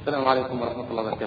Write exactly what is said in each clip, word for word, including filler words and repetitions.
السلام عليكم ورحمة الله وبركاته.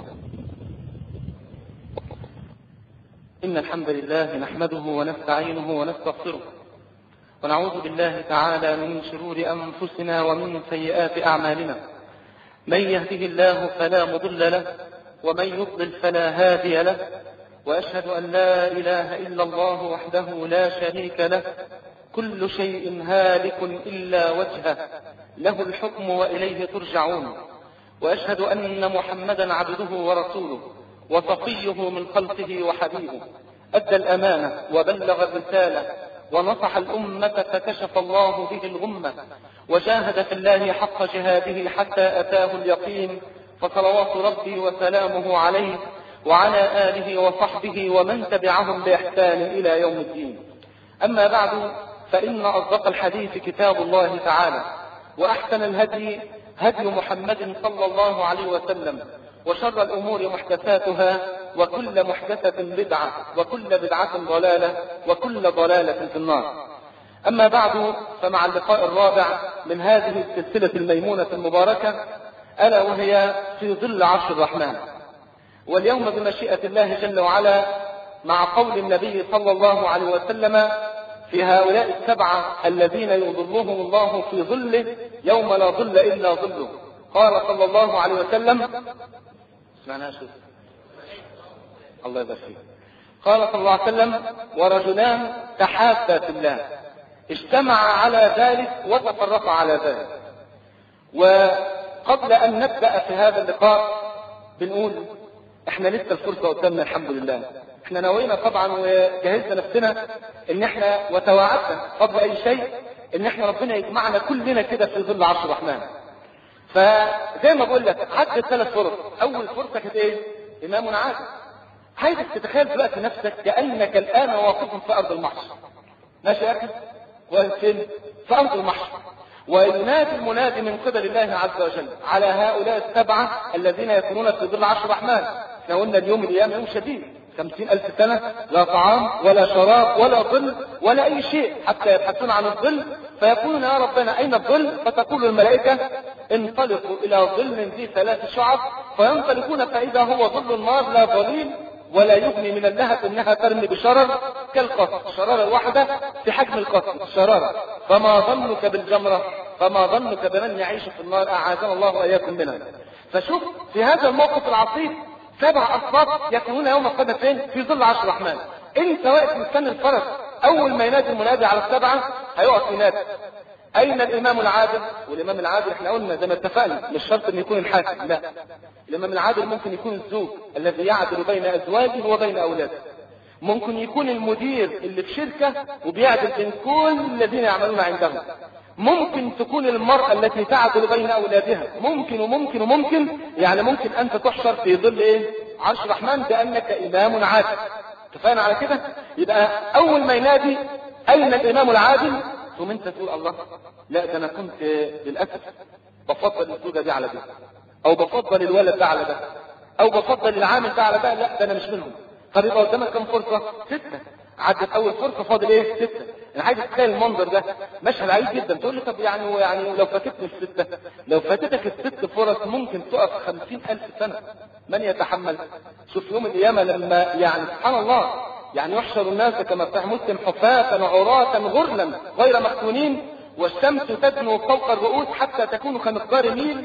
إن الحمد لله نحمده ونستعينه ونستغفره، ونعوذ بالله تعالى من شرور أنفسنا ومن سيئات أعمالنا. من يهده الله فلا مضل له، ومن يضلل فلا هادي له، وأشهد أن لا إله إلا الله وحده لا شريك له، كل شيء هالك إلا وجهه، له الحكم وإليه ترجعون. وأشهد أن محمدا عبده ورسوله وصفيه من خلقه وحبيبه، أدى الأمانة وبلغ الرسالة ونصح الأمة فكشف الله به الغمة، وجاهد في الله حق جهاده حتى أتاه اليقين، فصلوات ربي وسلامه عليه وعلى آله وصحبه ومن تبعهم بإحسان إلى يوم الدين. أما بعد، فإن أصدق الحديث كتاب الله تعالى، وأحسن الهدي هدي محمد صلى الله عليه وسلم، وشر الأمور محدثاتها، وكل محدثة بدعة، وكل بدعة ضلالة، وكل ضلالة في النار. أما بعد، فمع اللقاء الرابع من هذه السلسلة الميمونة المباركة، ألا وهي في ظل عرش الرحمن. واليوم بمشيئة الله جل وعلا مع قول النبي صلى الله عليه وسلم في هؤلاء السبعة الذين يظلهم الله في ظله يوم لا ظل إلا ظله. قال صلى الله عليه وسلم، اسمعنا شوف الله يبارك فيك، قال صلى الله عليه وسلم: ورجلان تحابا في الله اجتمعا على ذلك وتفرقا على ذلك. وقبل أن نبدأ في هذا اللقاء بنقول احنا لسه الفرصة قدامنا الحمد لله. احنا نوينا طبعا وجهزنا نفسنا ان احنا وتواعدنا قبل اي شيء ان احنا ربنا يجمعنا كلنا كده في ظل عرش الرحمن. فزي ما بقول لك عدت ثلاث فرص. اول فرصة كانت ايه؟ امام عادل. عايزك تتخيل دلوقتي نفسك كأنك الان واقف في ارض المحشر. ماشي يا اخي؟ وفين؟ في ارض المحشر. وينادي المنادي من قبل الله عز وجل على هؤلاء السبعة الذين يكونون في ظل عرش الرحمن. احنا قلنا اليوم الايام يوم شديد، خمسين ألف سنة لا طعام ولا شراب ولا ظل ولا أي شيء، حتى يبحثون عن الظل فيقولون يا ربنا أين الظل؟ فتقول الملائكة انطلقوا إلى ظل ذي ثلاث شعب، فينطلقون فإذا هو ظل النار لا ظليل ولا يغني من اللهب إنها ترمي بشرر كالقصر، شرارة الواحدة في حجم القصر شرارة. فما ظنك بالجمرة؟ فما ظنك بمن يعيش في النار؟ أعاذنا الله وإياكم منها. فشوف في هذا الموقف العصيب سبع أصوات يكونون يوم القيامة فين؟ في ظل عرش الرحمن. انت واقف مستني الفرس، اول ما ينادي المنادي على السبعة هيقف ينادي اين الامام العادل؟ والامام العادل احنا قلنا زي ما اتفقنا مش شرط ان يكون الحاكم، لا، الامام العادل ممكن يكون الزوج الذي يعدل بين ازواجه وبين اولاده، ممكن يكون المدير اللي في شركة وبيعدل بين كل الذين يعملون عنده، ممكن تكون المرأة التي تعدل بين أولادها، ممكن وممكن وممكن، يعني ممكن أنت تحشر في ظل إيه؟ عرش الرحمن بأنك إمام عادل. اتفقنا على كده؟ يبقى أول ما ينادي أين الإمام العادل؟ ثم أنت تقول الله، لا ده أنا كنت للأسف بفضل الزوجة دي على ده، أو بفضل الولد ده على ده، أو بفضل العامل ده على ده، لا ده أنا مش منهم. طب يبقى قدامك كم فرصة؟ ستة. عدت أول فرصة، فاضل إيه؟ ستة. أنا عايز أتخيل المنظر ده مشهد عجيب جدا. تقول لي طب يعني يعني لو فاتتني الستة، لو فاتتك الست فرص ممكن تقف خمسين ألف سنة، من يتحمل؟ شوف يوم القيامة لما يعني سبحان الله يعني يحشر الناس كما في مسلم حفاة عراة غرلا غير مختونين، والشمس تدنو فوق الرؤوس حتى تكون كمقدار ميل.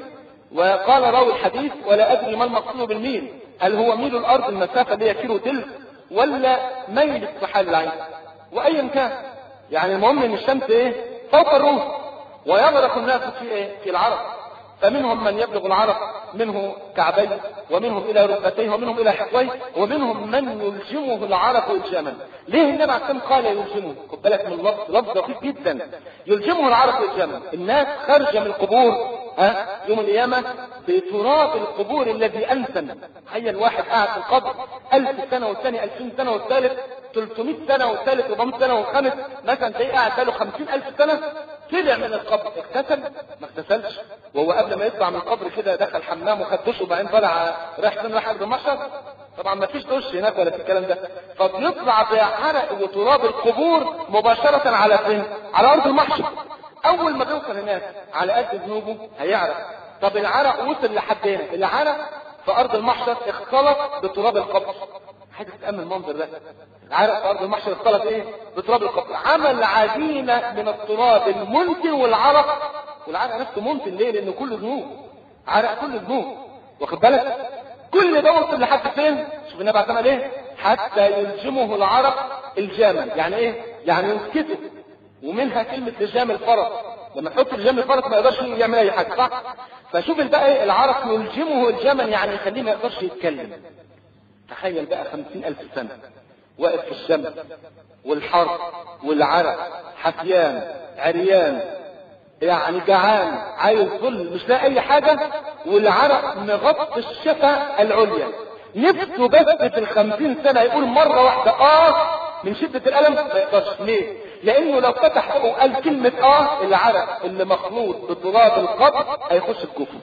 وقال راوي الحديث ولا أدري ما المقصود بالميل، هل هو ميل الأرض المسافة اللي هي كيلو تلك ولا ميل السحال العين؟ وأيا كان يعني المهم ان الشمس ايه؟ فوق الرؤوس، ويغرق الناس في ايه؟ في العرق. فمنهم من يبلغ العرق منه كعبيه، ومنهم الى ركبتيه، ومنهم الى حقويه، ومنهم من يلجمه العرق الجاما. ليه النبي عليه الصلاه والسلام قال يلجمه؟ خد بالك من اللفظ، لفظ دقيق جدا. يلجمه العرق الجاما. الناس خارجه من القبور ها يوم القيامه بتراب القبور الذي انسن. تخيل واحد قاعد في القبر ألف سنه والثاني ألفين سنه والثالث ثلاثمائة سنه والثالث أربعمائة سنه والخامس مثلا تلاقيه قاعد بقاله خمسين ألف سنه. طلع من القبر اغتسل؟ ما اغتسلش، وهو قبل ما يطلع من القبر كده دخل حمام وخد دش وبعدين طلع رايح فين؟ رايح ارض المحشر. طبعا ما فيش دش هناك ولا في الكلام ده، فبيطلع بعرق وتراب القبور مباشره على فين؟ على ارض المحشر. اول ما بيوصل هناك على قد ذنوبه هيعرف، طب العرق وصل لحد هنا، العرق في ارض المحشر اختلط بتراب القبر. حاجه تامن المنظر ده، العرق في ارض المحشر اختلط ايه؟ بتراب القبر، عمل عجينه من التراب المنتن والعرق. والعرق نفسه منتن ليه؟ لانه كله ذنوب، عرق كله ذنوب، واخد بالك؟ كل ده وصل لحد فين؟ شوف النبي عمل ايه؟ حتى يلجمه العرق الجامل. يعني ايه؟ يعني يسكته. ومنها كلمه لجام الفرس، لما تحط لجام الفرس ما يقدرش يعمل اي حاجه، صح؟ فشوف الباقي العرق يلجمه الجمل، يعني يخليه ما يقدرش يتكلم. تخيل بقى خمسين ألف سنة واقف في الشمس والحر والعرق، حفيان عريان، يعني جعان عايز ظل مش لاقي اي حاجة، والعرق مغطي الشفة العليا. نفسه بس في الخمسين سنة يقول مرة واحدة اه من شدة الألم، ما يقدرش. ليه؟ لأنه لو فتح بقه وقال كلمة اه، العرق اللي مخلوط بتراب القبر هيخش الكفر.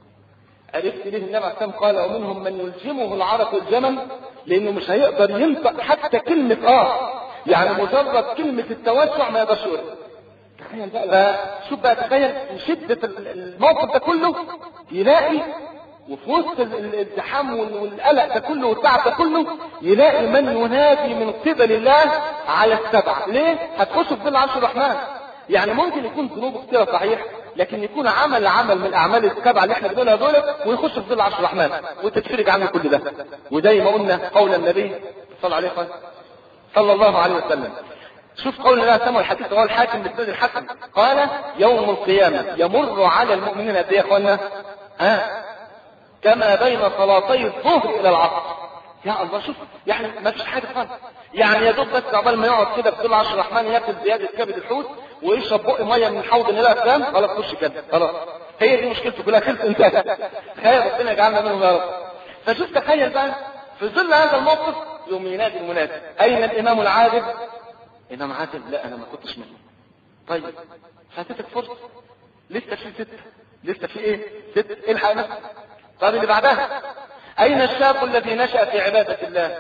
عرفت ليه النبي عليه الصلاة قال ومنهم من يلجمه العرق الجمل؟ لأنه مش هيقدر ينطق حتى كلمة اه، يعني مجرد كلمة التوسع ما يقدرش يقول. تخيل بقى، شوف بقى، تخيل شدة الموقف ده كله، يلاقي وفي وسط الازدحام والقلق ده كله والتعب ده كله، يلاقي من ينادي من قبل الله على السبعة. ليه؟ هتخش في ظل عرش الرحمن. يعني ممكن يكون ذنوبه كتير صحيح، لكن يكون عمل عمل من الاعمال السبعه اللي احنا بنقولها دول ويخش في ظل عرش الرحمن وتتفرج عنه كل ده. وزي ما قلنا قول النبي صلى الله عليه صلى الله عليه وسلم، شوف قول الله سمع الحديث رواه الحاكم بالسند الحسن، قال يوم القيامه يمر على المؤمنين قد ايه يا اخوانا؟ ها كما بين صلاتي الظهر الى العصر. يا الله، شوف يعني ما فيش حاجه خالص، يعني يا دوب بس عقبال ما يقعد كده في ظل عرش الرحمن ياكل زياده كبد الحوت ويشرب بق ميه من حوض الى افلام، خلاص خش كده خلاص. هي دي مشكلته كلها، خلص انتهت. تخيل ربنا يجعلنا منهم يا رب. فشوف تخيل بقى في ظل هذا الموقف يوم ينادي المنادي اين الامام العادل؟ امام عادل؟ لا انا ما كنتش منه. طيب فاتتك فرصه، لسه في ست، لسه في ايه؟ ست، الحق نفسك. طب اللي بعدها اين الشاب الذي نشأ في عبادة الله؟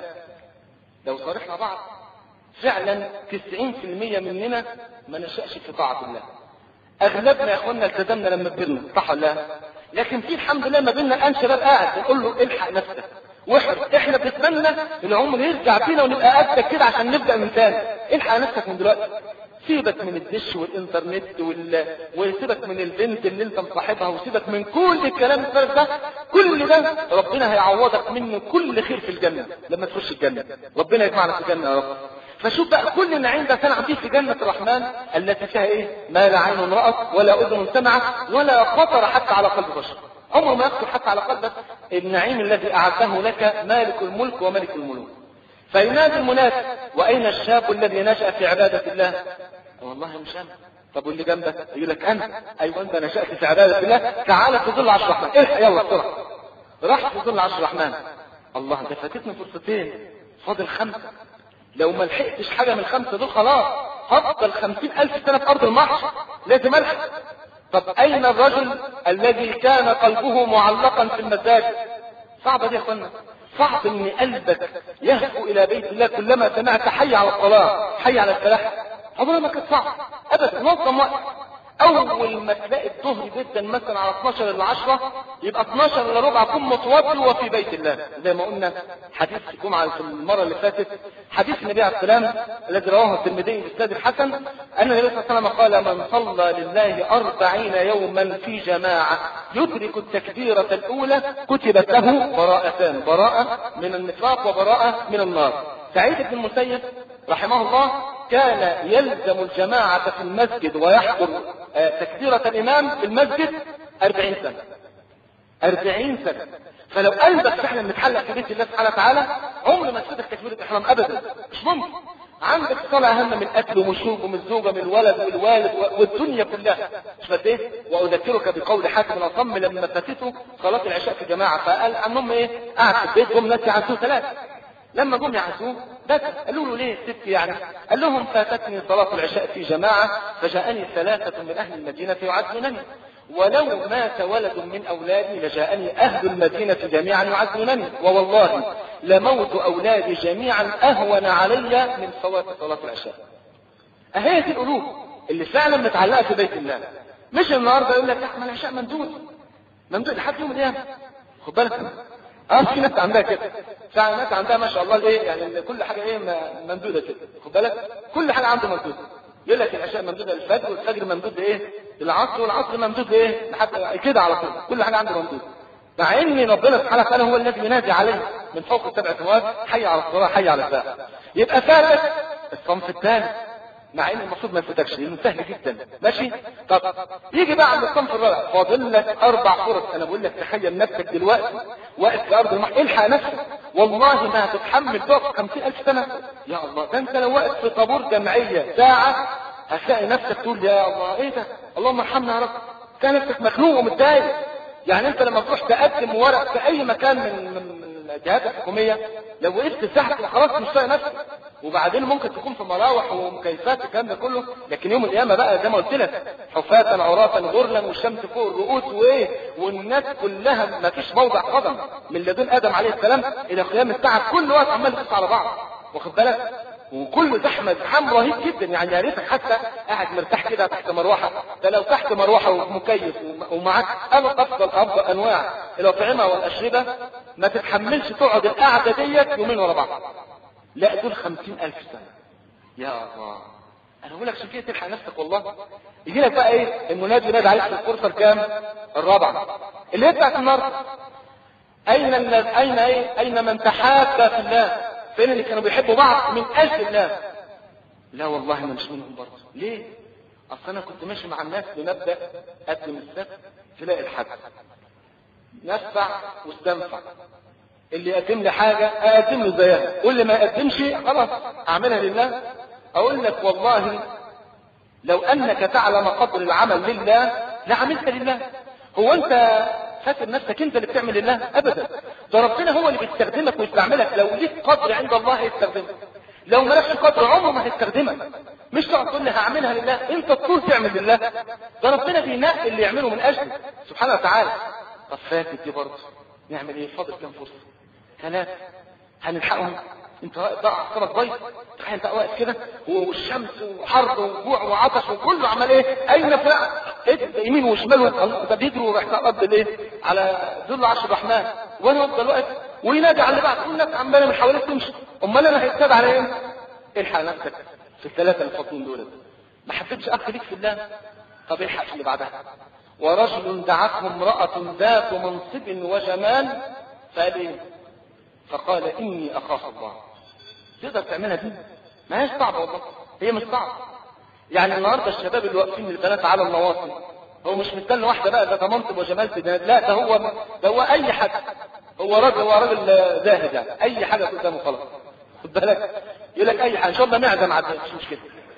لو صارحنا بعض فعلا تسعين في المية مننا ما نشأش في طاعة الله. اغلبنا يا اخوانا التزمنا لما كبرنا، صح ولا لا؟ لكن في الحمد لله ما بيننا الان شباب قاعد نقول له الحق نفسك واحرص. احنا بنتمنى العمر يرجع بينا ونبقى قدك كده عشان نبدا من تاني. الحق نفسك من دلوقتي، سيبك من الدش والانترنت وال... وسيبك من البنت اللي انت مصاحبها، وسيبك من كل الكلام الفارغ ده. كل ده ربنا هيعوضك منه كل خير في الجنه لما تخش الجنه. ربنا يجمعنا في الجنه يا رب. فشوف بقى كل النعيم ده كان عندي في جنه الرحمن التي فيها ايه؟ ما لا عين رأت ولا اذن سمعت ولا خطر حتى على قلب بشر. عمره ما يخطر حتى على قلبك النعيم الذي اعده لك مالك الملك وملك الملوك. فينادي المنادي واين الشاب الذي نشأ في عبادة الله؟ والله مش انا. طب واللي جنبك؟ يقول لك انا. ايوه انت نشأت في عبادة الله، تعال في ظل عرش الرحمن. الحق يلا بسرعه، راح في ظل عرش الرحمن. الله ده فاتتني فرصتين، فاضل خمسه. لو ما لحقتش حاجه من الخمسه دول خلاص هفضل خمسين الف سنه في ارض المحشر، لازم الحق. طب اين الرجل الذي كان قلبه معلقا في المساجد؟ صعبه دي يا اخوانا، صعب ان قلبك يهفو الى بيت الله كلما سمعت حي على الصلاه حي على الفلاح. عمرها ما كانت صعب ابدا. نظم وقت، اول ما تلاقي الظهر جدا مثلا على اثناشر الا عشرة يبقى اثناشر الا ربع كن متوضي وفي بيت الله. زي ما قلنا حديث الجمعه في المره اللي فاتت، حديث النبي عليه السلام الذي رواه الترمذي بالسند الحسن ان النبي صلى الله عليه وسلم قال من صلى لله أربعين يوما في جماعه يدرك التكبيره الاولى كتبت له براءتان، براءه من النفاق وبراءه من النار. سعيد بن المسيب رحمه الله كان يلزم الجماعة في المسجد ويحضر تكبيرة الإمام في المسجد أربعين سنة. أربعين سنة. فلو قلبك فعلا متحلق في بيت الله سبحانه وتعالى عمر ما تفوتك تكبيرة الإحرام أبدا، مش ممكن. عندك صلاة أهم من الأكل ومشروب ومن الزوجة من الولد والوالد والدنيا كلها، مش فاتت. وأذكرك بقول حاتم الأصم لما فاتته صلاة العشاء في جماعة فقال عنهم إيه؟ قاعد في البيت هم ناس يعزوه ثلاثة. لما جم يعزوه بكى، قالوا له ليه ست يعني؟ قال لهم فاتتني صلاة العشاء في جماعة فجاءني ثلاثة من أهل المدينة يعزونني، ولو مات ولد من أولادي لجاءني أهل المدينة جميعا يعزونني، ووالله لموت أولادي جميعا أهون علي من فوات صلاة العشاء. أهي دي القلوب اللي فعلا متعلقة في بيت الله. مش النهارده يقول لك احنا العشاء مندوب، ممدود لحد يوم القيامه. خد بالك اه في ناس عندها كده، في ناس عندها ما شاء الله الايه يعني كل حاجه ايه ممدوده كده. خد بالك كل حاجه عنده ممدوده. يقول لك العشاء ممدوده للفجر، والفجر ممدود لايه؟ للعصر، والعصر ممدود لايه؟ لحد كده على طول كل حاجه عنده ممدوده. مع ان ربنا سبحانه وتعالى هو الذي ينادي عليه من فوق السبع سماوات حي على الصلاه حي على الفلاح. يبقى ثالث الصنف الثالث، مع ان المفروض ما يفوتكش لانه سهل جدا. ماشي؟ طب يجي بقى عند الصنف الرابع، فاضل لك اربع فرص. انا بقول لك تخيل نفسك دلوقتي واقف في ارض المحشر، الحق نفسك والله ما هتتحمل تقف خمسين الف سنه. يا الله، ده انت لو واقف في طابور جمعيه ساعه هتلاقي نفسك تقول يا الله ايه ده، اللهم ارحمنا يا رب. تلاقي نفسك مخنوق ومتضايق. يعني انت لما تروح تقدم ورق في اي مكان من من الجهات الحكوميه، لو وقفت ساعه خلاص مش طايق نفسك. وبعدين ممكن تكون في مراوح ومكيفات الكلام ده كله، لكن يوم القيامه بقى زي ما قلت لك حفاة عراة غرلا والشمس فوق الرؤوس وايه، والناس كلها ما فيش موضع قدم من لدن ادم عليه السلام الى قيام الساعه، كل وقت عمال يقص على بعض. واخد بالك؟ وكل زحمه زحام رهيب جدا. يعني يا ريتك حتى قاعد مرتاح كده تحت مروحه. ده لو تحت مروحه ومكيف ومعاك افضل افضل انواع الاطعمه والاشربه ما تتحملش تقعد القعده ديت يومين ورا بعض. لا دول خمسين الف سنه. يا الله، انا بقول لك عشان كده تلحق نفسك والله. يجي لك بقى ايه المنادي ينادي عليك في الفرصه الكام؟ الرابعه اللي هي بتاعت النار. اين الناس؟ اين ايه؟ اين من تحابى في الله؟ فين اللي كانوا بيحبوا بعض من اجل الله؟ لا والله انا مش منهم برضه. ليه؟ اصل انا كنت ماشي مع الناس بمبدا قدم السبت تلاقي الحد، ندفع واستنفع. اللي يقدم لي حاجه اقدم له زيها، واللي ما يقدمش خلاص اعملها لله. اقول لك والله لو انك تعلم قدر العمل لله لعملت لله. هو انت فاكر نفسك انت اللي بتعمل لله؟ ابدا، ده ربنا هو اللي بيستخدمك ويستعملك. لو ليك قدر عند الله هيستخدمك، لو مالكش قدر عمره ما هيستخدمك. مش تقعد تقول لي هعملها لله، انت تطول تعمل لله. ده ربنا بينقي اللي يعمله من اجله سبحانه وتعالى. طب فاتت دي برضه نعمل ايه؟ فاضل كام فرصه؟ ثلاثه هنلحقهم. انت واقف بقى اعصابك بايظ، تخيل انت واقف كده والشمس وحر وجوع وعطش وكله عمال ايه؟ اين فلان؟ ايه يمين وشمال ده بيجروا رايحين على الارض ليه؟ على ذل عرش الرحمن، وانا افضل واقف وينادي على اللي بعد، كل الناس عماله من حواليك تمشي. امال انا هيتابع على ايه؟ الحق نفسك في الثلاثه الفاضلين دول. ما حبيتش اخ ليك في الله، طب الحق في اللي بعدها. ورجل دعته امراه ذات منصب وجمال فقال ايه؟ فقال اني اخاف الله. تقدر تعملها دي؟ ما هيش صعبه والله، هي مش صعبه. يعني النهارده الشباب اللي واقفين للبنات على النواصي، هو مش مستني واحده بقى ذات منصب وجمال في البنات، لا ده هو ده هو اي حد، هو راجل هو راجل زاهد يعني اي حاجه قدامه خلاص. خد بالك يقول لك اي حاجه ان شاء الله معده معديه مش مشكله.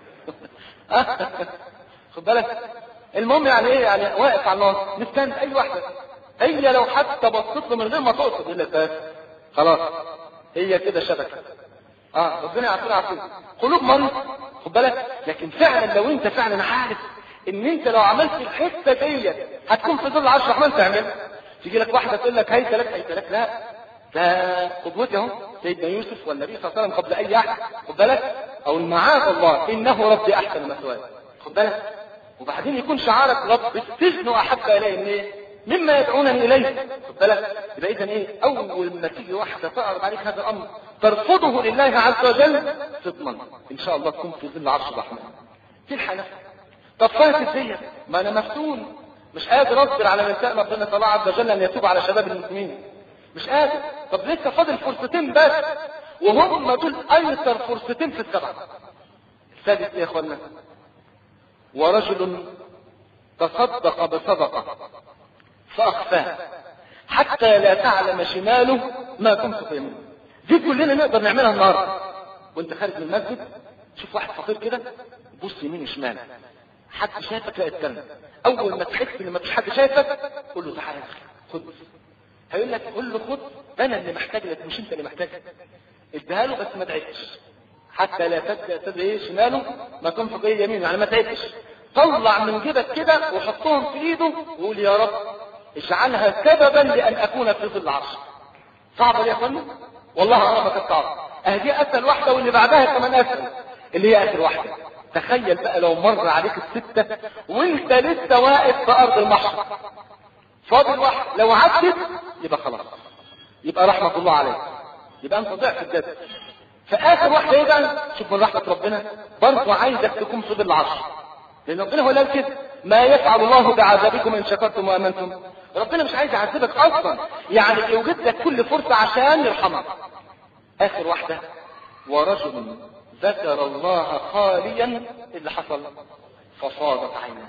خد بالك المهم يعني ايه؟ يعني واقف على الناصي مستني اي واحده، هي لو حتى بصت له من غير ما تقصد يقول لك خلاص هي كده شبكه. اه ربنا يعافينا عافيه. قلوب مريض خد بالك. لكن فعلا لو انت فعلا عارف ان انت لو عملت الحته ديت هتكون في ظل عرش الرحمن تعمل، تيجي لك واحده تقول لك هيت لك هيت لك، لا ده قدوتي اهو سيدنا يوسف والنبي صلى الله عليه وسلم قبل اي احد. خد بالك او معاذ الله انه ربي احسن مثواي. خد بالك. وبعدين يكون شعارك رب السجن احب الي من ايه؟ مما يدعونني اليه. خد بالك. يبقى اذا ايه؟ اول ما تيجي واحده تعرض عليك هذا الامر ترفضه لله عز وجل تضمن ان شاء الله تكون في ظل عرش الرحمن. تلحق نفسك. طب فاتت ديت ما انا مفتون مش قادر اصبر على نساء ربنا الله عز وجل ان يتوب على شباب المسلمين، مش قادر. طب لسه فاضل فرصتين بس وهم دول ايسر فرصتين في السبعه. السادس يا اخوانا، ورجل تصدق بصدقه فاخفاها حتى لا تعلم شماله ما تنفق يمينه. دي كلنا نقدر نعملها النهارده وانت خارج من المسجد. شوف واحد فقير كده بص يمين وشمال، حد شايفك لا اتكلم. اول ما تحس ان ما فيش حد شايفك قول له تعالى خد. هيقول لك قول له خد، انا اللي محتاج لك مش انت اللي محتاج. اديها له بس ما تعبش حتى لا تدري شماله ما تنفق ايه يمينه، يعني ما تعبش. طلع من جيبك كده وحطهم في ايده وقول يا رب اجعلها سببا لان اكون في ظل عرشك. صعبه يا اخوانا والله انا ما كنت صعبه. اهدي اسهل واحده واللي بعدها كمان اسهل اللي هي اخر واحده. تخيل بقى لو مر عليك السته وانت لسه واقف في ارض المحشر. فاضل واحد، لو عدت يبقى خلاص، يبقى رحمة الله عليك، يبقى انت ضعت الجد. فآخر واحدة ايه بقى؟ شوف من رحمة ربنا برضه عايزك تكون في ظل العرش، لأن ربنا هو اللي قال كده: ما يفعل الله بعذابكم إن شكرتم وآمنتم. ربنا مش عايز يعذبك أصلا، يعني يوجد لك كل فرصة عشان يرحمك. آخر واحدة: ورجل ذكر الله خاليا، اللي حصل ففاضت عيناه.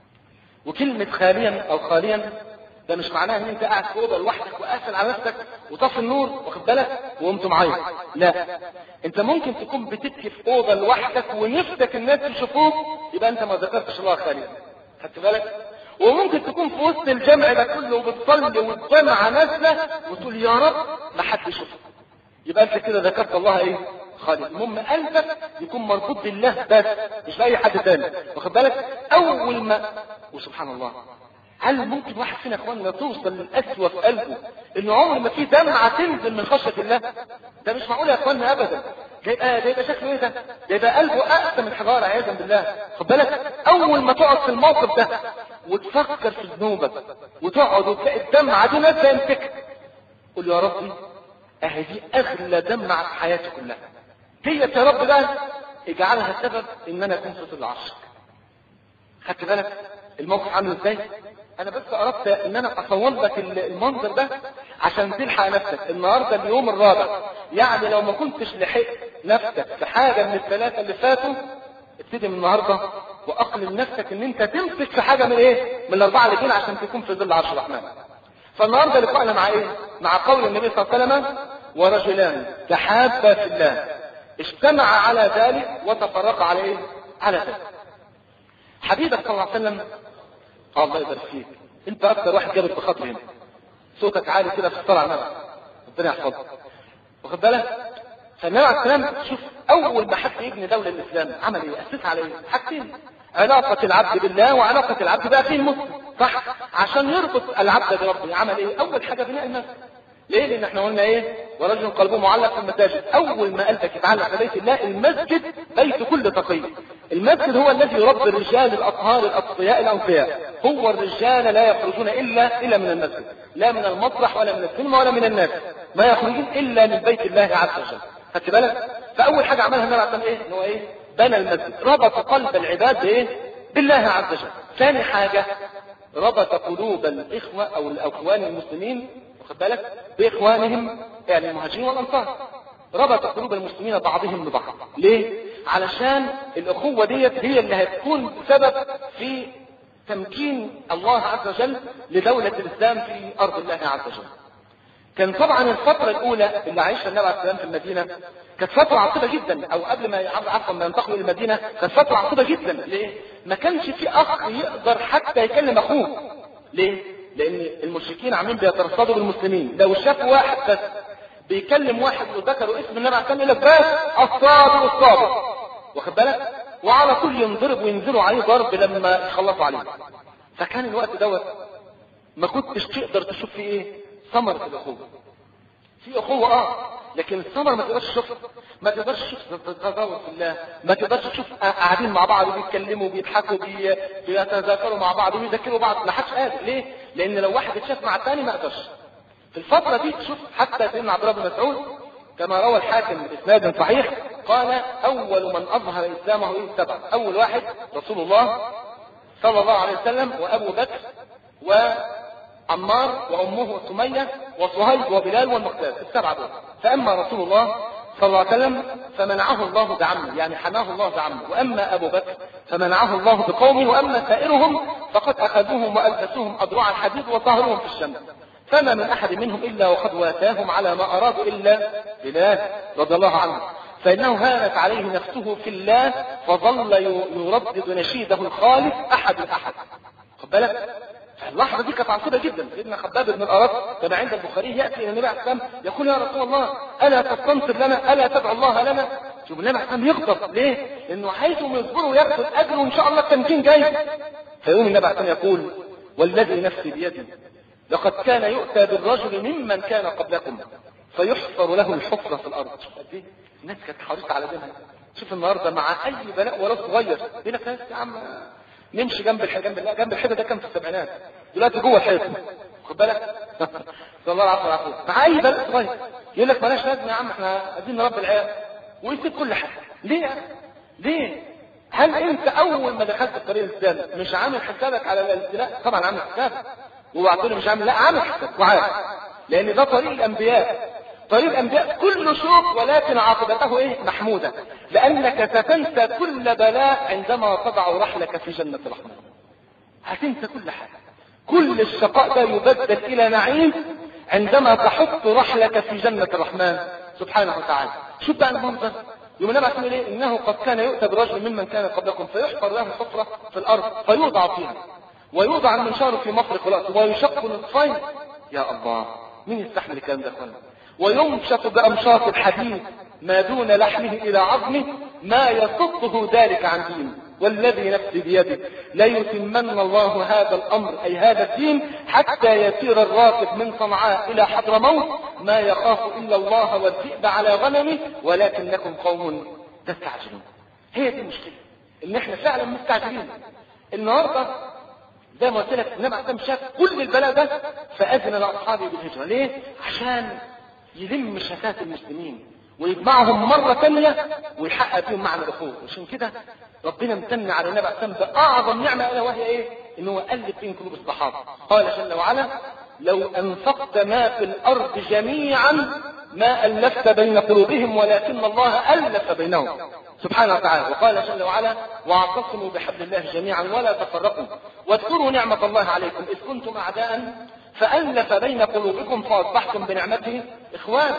وكلمة خاليا أو خاليا ده مش معناه ان انت قاعد في اوضه لوحدك وقافل على نفسك وطفي النور واخد بالك وقمت معيط، لا، انت ممكن تكون بتبكي في اوضه لوحدك ونفسك الناس يشوفوك، يبقى انت ما ذكرتش الله خاليا، خدت بالك؟ وممكن تكون في وسط الجمع ده كله وبتصلي والجمعه نازله وتقول يا رب ما حد يشوفك، يبقى انت كده ذكرت الله ايه؟ خالد. المهم قلبك يكون مربوط بالله بس، مش باي حد تاني، واخد بالك؟ اول ما وسبحان الله، هل ممكن واحد فينا يا اخواننا توصل للقسوه في قلبه انه عمر ما في دمعه تنزل من خشيه الله؟ ده مش معقول يا اخواننا ابدا. ده يبقى ده يبقى شكله ايه ده؟ ده يبقى قلبه اقسى من حجاره عياذا بالله، خد بالك؟ اول ما تقعد في الموقف ده وتفكر في ذنوبك وتقعد وتلاقي الدمعه دي نازله يمسكك، قول يا ربي اهي دي اغلى دمعه في حياتي كلها، هي يا رب بقى اجعلها سبب ان انا اكون في ظل عرشك. خدت بالك الموقف عامل ازاي؟ انا بس اردت ان انا اصور لك المنظر ده عشان تلحق نفسك. النهارده اليوم الرابع، يعني لو ما كنتش لحقت نفسك في حاجه من الثلاثه اللي فاتوا، ابتدي من النهارده واقلم نفسك ان انت تمسك في حاجه من ايه؟ من الاربعه اللي دول عشان تكون في ظل عرش الرحمن. فالنهارده لقاءنا مع ايه؟ مع قول النبي صلى الله عليه وسلم: ورجلان تحابا في الله اجتمعا على ذلك وتفرقا على ايه؟ على ذلك. حبيبك صلى الله عليه وسلم، الله يبارك فيك، انت اكثر واحد جابت بخاطر هنا، صوتك عالي كده في الصلاه على النبي، ربنا يحفظك، واخد بالك؟ فالنبي عليه السلام شوف اول ما حد يبني دوله الاسلام عمل ايه؟ اسسها على ايه؟ حاجتين: علاقه العبد بالله وعلاقه العبد باخيه المسلم، صح؟ عشان يربط العبد بربه عمل ايه؟ اول حاجه بناء المسجد. ليه؟ لان احنا قلنا ايه؟ ورجل قلبه معلق في المساجد. اول ما قلبك يتعلق ببيت الله، المسجد بيت كل تقي. المسجد هو الذي يربي الرجال الاطهار الاصفياء الاوفياء. هو الرجال لا يخرجون الا الا من المسجد، لا من المسرح ولا من السينما ولا من الناس، ما يخرجون الا من بيت الله عز وجل. خدت بالك؟ فاول حاجه عملها النبي عليه ايه؟ ان هو ايه؟ بنى المسجد، ربط قلب العباد بايه؟ بالله عز وجل. ثاني حاجه ربط قلوب الاخوه او الاخوان المسلمين، واخد بالك؟ باخوانهم يعني المهاجرين والانصار. ربط قلوب المسلمين بعضهم ببعض. ليه؟ علشان الاخوه ديت هي اللي هتكون سبب في تمكين الله عز وجل لدوله الاسلام في ارض الله عز وجل. كان طبعا الفتره الاولى اللي عايشها النبي عليه السلام في المدينه كانت فتره عصيبه جدا، او قبل ما عفوا ما ينتقلوا الى المدينه كانت فتره عصيبه جدا. ليه؟ ما كانش في اخ يقدر حتى يكلم اخوه. ليه؟ لان المشركين عاملين بيترصدوا بالمسلمين، لو شافوا واحد بس بيكلم واحد وذكروا اسم النبي عليه السلام يقول لك بس الصابر الصابر، واخد بالك؟ وعلى طول ينضرب وينزلوا عليه ضرب لما يخلصوا عليه. فكان الوقت دوت ما كنتش تقدر تشوف فيه ايه؟ ثمرة الاخوة. في اخوة اه، لكن الثمرة ما تقدرش تشوفها، ما تقدرش تشوف تتزاور في الله، ما تقدرش تشوف قاعدين مع بعض وبيتكلموا وبيضحكوا بي... بيتذاكروا مع بعض ويذكروا بعض، ما حدش قادر. ليه؟ لان لو واحد اتشاف مع الثاني ما قدرش. في الفترة دي تشوف حتى سيدنا عبد الله بن مسعود كما روى الحاكم بإسناد صحيح قال: أول من أظهر إسلامه إيه؟ سبعة. أول واحد رسول الله صلى الله عليه وسلم، وأبو بكر، وعمار، وأمه سمية، وصهيب، وبلال، والمقداد، السبعة دول. فأما رسول الله صلى الله عليه وسلم فمنعه الله بعمه، يعني حماه الله بعمه. وأما أبو بكر فمنعه الله بقومه. وأما سائرهم فقد أخذوهم وألبسوهم أضرع الحديد وطهروهم في الشمس. فما من أحد منهم إلا وقد واتاهم على ما أرادوا إلا بلال رضي الله عنه، فإنه هانت عليه نفسه في الله فظل يردد نشيده الخالص أحد الأحد. خد بالك؟ اللحظة دي كانت عصيبة جدا. سيدنا خباب بن الأرط كما عند البخاري يأتي إلى النبي عليه السلام يقول: يا رسول الله ألا تستنصر لنا؟ ألا تدعو الله لنا؟ شوف النبي عليه السلام يغضب. ليه؟ لأنه عايزهم يصبروا وياخدوا الأجر وإن شاء الله التمكين جاي. فيقوم النبي عليه السلام يقول: والذي نفسي بيده لقد كان يؤتى بالرجل ممن كان قبلكم فيحفر له الحفرة في الأرض. دي الناس كانت حريصة على دينها. شوف النهارده مع أي بلاء ولا صغير بينا يا عم نمشي جنب الحيطة، جنب الحيطة ده كان في السبعينات، دلوقتي جوه الحيط، خد بالك صلى الله عليه وسلم، مع اي بلد صغير يقول لك مالهاش لازمه يا عم، احنا عايزين نربي العيال، ويسيب كل حاجه. ليه؟ ليه؟ هل انت اول ما دخلت الطريق الاسلامي مش عامل حسابك على الابتلاء؟ طبعا عامل حسابك، وبعدين مش عامل، لا عامل حسابك وعارف، لان ده طريق الانبياء. طريق الانبياء كله شوق، ولكن عاقبته ايه؟ محموده، لانك ستنسى كل بلاء عندما تضع رحلك في جنه الرحمن. هتنسى كل حاجه، كل الشقاء ده يبدل الى نعيم عندما تحط رحلك في جنه الرحمن سبحانه وتعالى. شوف بقى المنظر، يوم النبي عليه ايه؟ انه قد كان يؤتى برجل ممن كان قبلكم فيحفر له حفره في الارض فيوضع فيها، ويوضع المنشار في مفرق راسه ويشق نصفين. يا الله، مين يستحمل الكلام ده كله؟ ويمشط بامشاط الحديد ما دون لحمه الى عظمه، ما يصده ذلك عن دينه، والذي نفسي بيده ليتمن الله هذا الامر اي هذا الدين حتى يسير الراكب من صنعاء الى حضرموت ما يخاف الا الله والذئب على غنمه ولكنكم قوم تستعجلون. هي دي المشكله، ان احنا فعلا مستعجلين. النهارده زي ما قلت لك النبي عليه الصلاه شاف كل البلاء ده فاذن لاصحابه بالهجره. ليه؟ عشان يلم شتات المسلمين ويجمعهم مرة ثانية ويحقق فيهم معنى الأخوة. عشان كده ربنا امتن على النبي عليه الصلاة بأعظم نعمة ألا وهي إيه؟ إنه ألف بين قلوب الصحابة. قال جل وعلا: لو أنفقت ما في الأرض جميعا ما ألفت بين قلوبهم ولكن الله ألف بينهم سبحانه وتعالى. وقال جل وعلا: واعتصموا بحبل الله جميعا ولا تفرقوا واذكروا نعمة الله عليكم إذ كنتم أعداء فألف بين قلوبكم فأصبحتم بنعمته إخوانا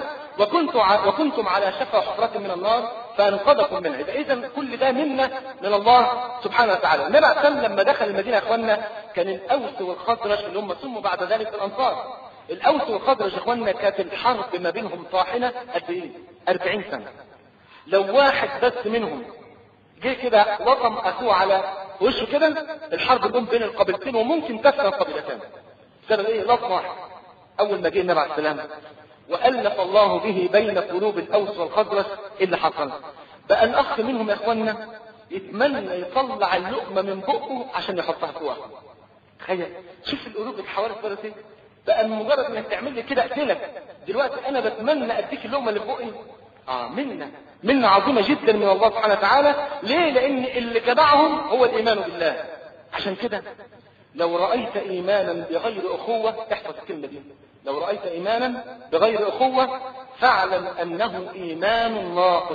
وكنتم على شفا حفرة من النار فأنقذكم منها. إذا كل ده منا من الله سبحانه وتعالى. النبي عليه الصلاة والسلام لما دخل المدينة يا إخواننا كان الأوس والخزرج اللي هم سموا بعد ذلك الأنصار. الأوس والخزرج يا إخواننا كانت الحرب ما بينهم طاحنة قد إيه؟ أربعين سنة. لو واحد بس منهم جه كده لطم أخوه على وشه كده الحرب تقوم بين القبيلتين وممكن تسلم قبيلتين. سبب ايه؟ لطم واحد. اول ما جه النبي عليه السلام والف الله به بين قلوب الاوس والخزرج، ايه اللي حصل؟ بقى الاخ منهم يا اخوانا يتمنى يطلع اللقمه من بقه عشان يحطها في واحد. تخيل، شوف القلوب الحوارث صارت ايه؟ بقى مجرد انك تعمل لي كده اقتلك، دلوقتي انا بتمنى اديك اللقمه اللي في بقي. اه منه منه عظيمه جدا من الله سبحانه وتعالى. ليه؟ لان اللي جمعهم هو الايمان بالله. عشان كده لو رأيت إيمانا بغير أخوة، احفظ الكلمة دي، لو رأيت إيمانا بغير أخوة فاعلم أنه إيمان ناقص،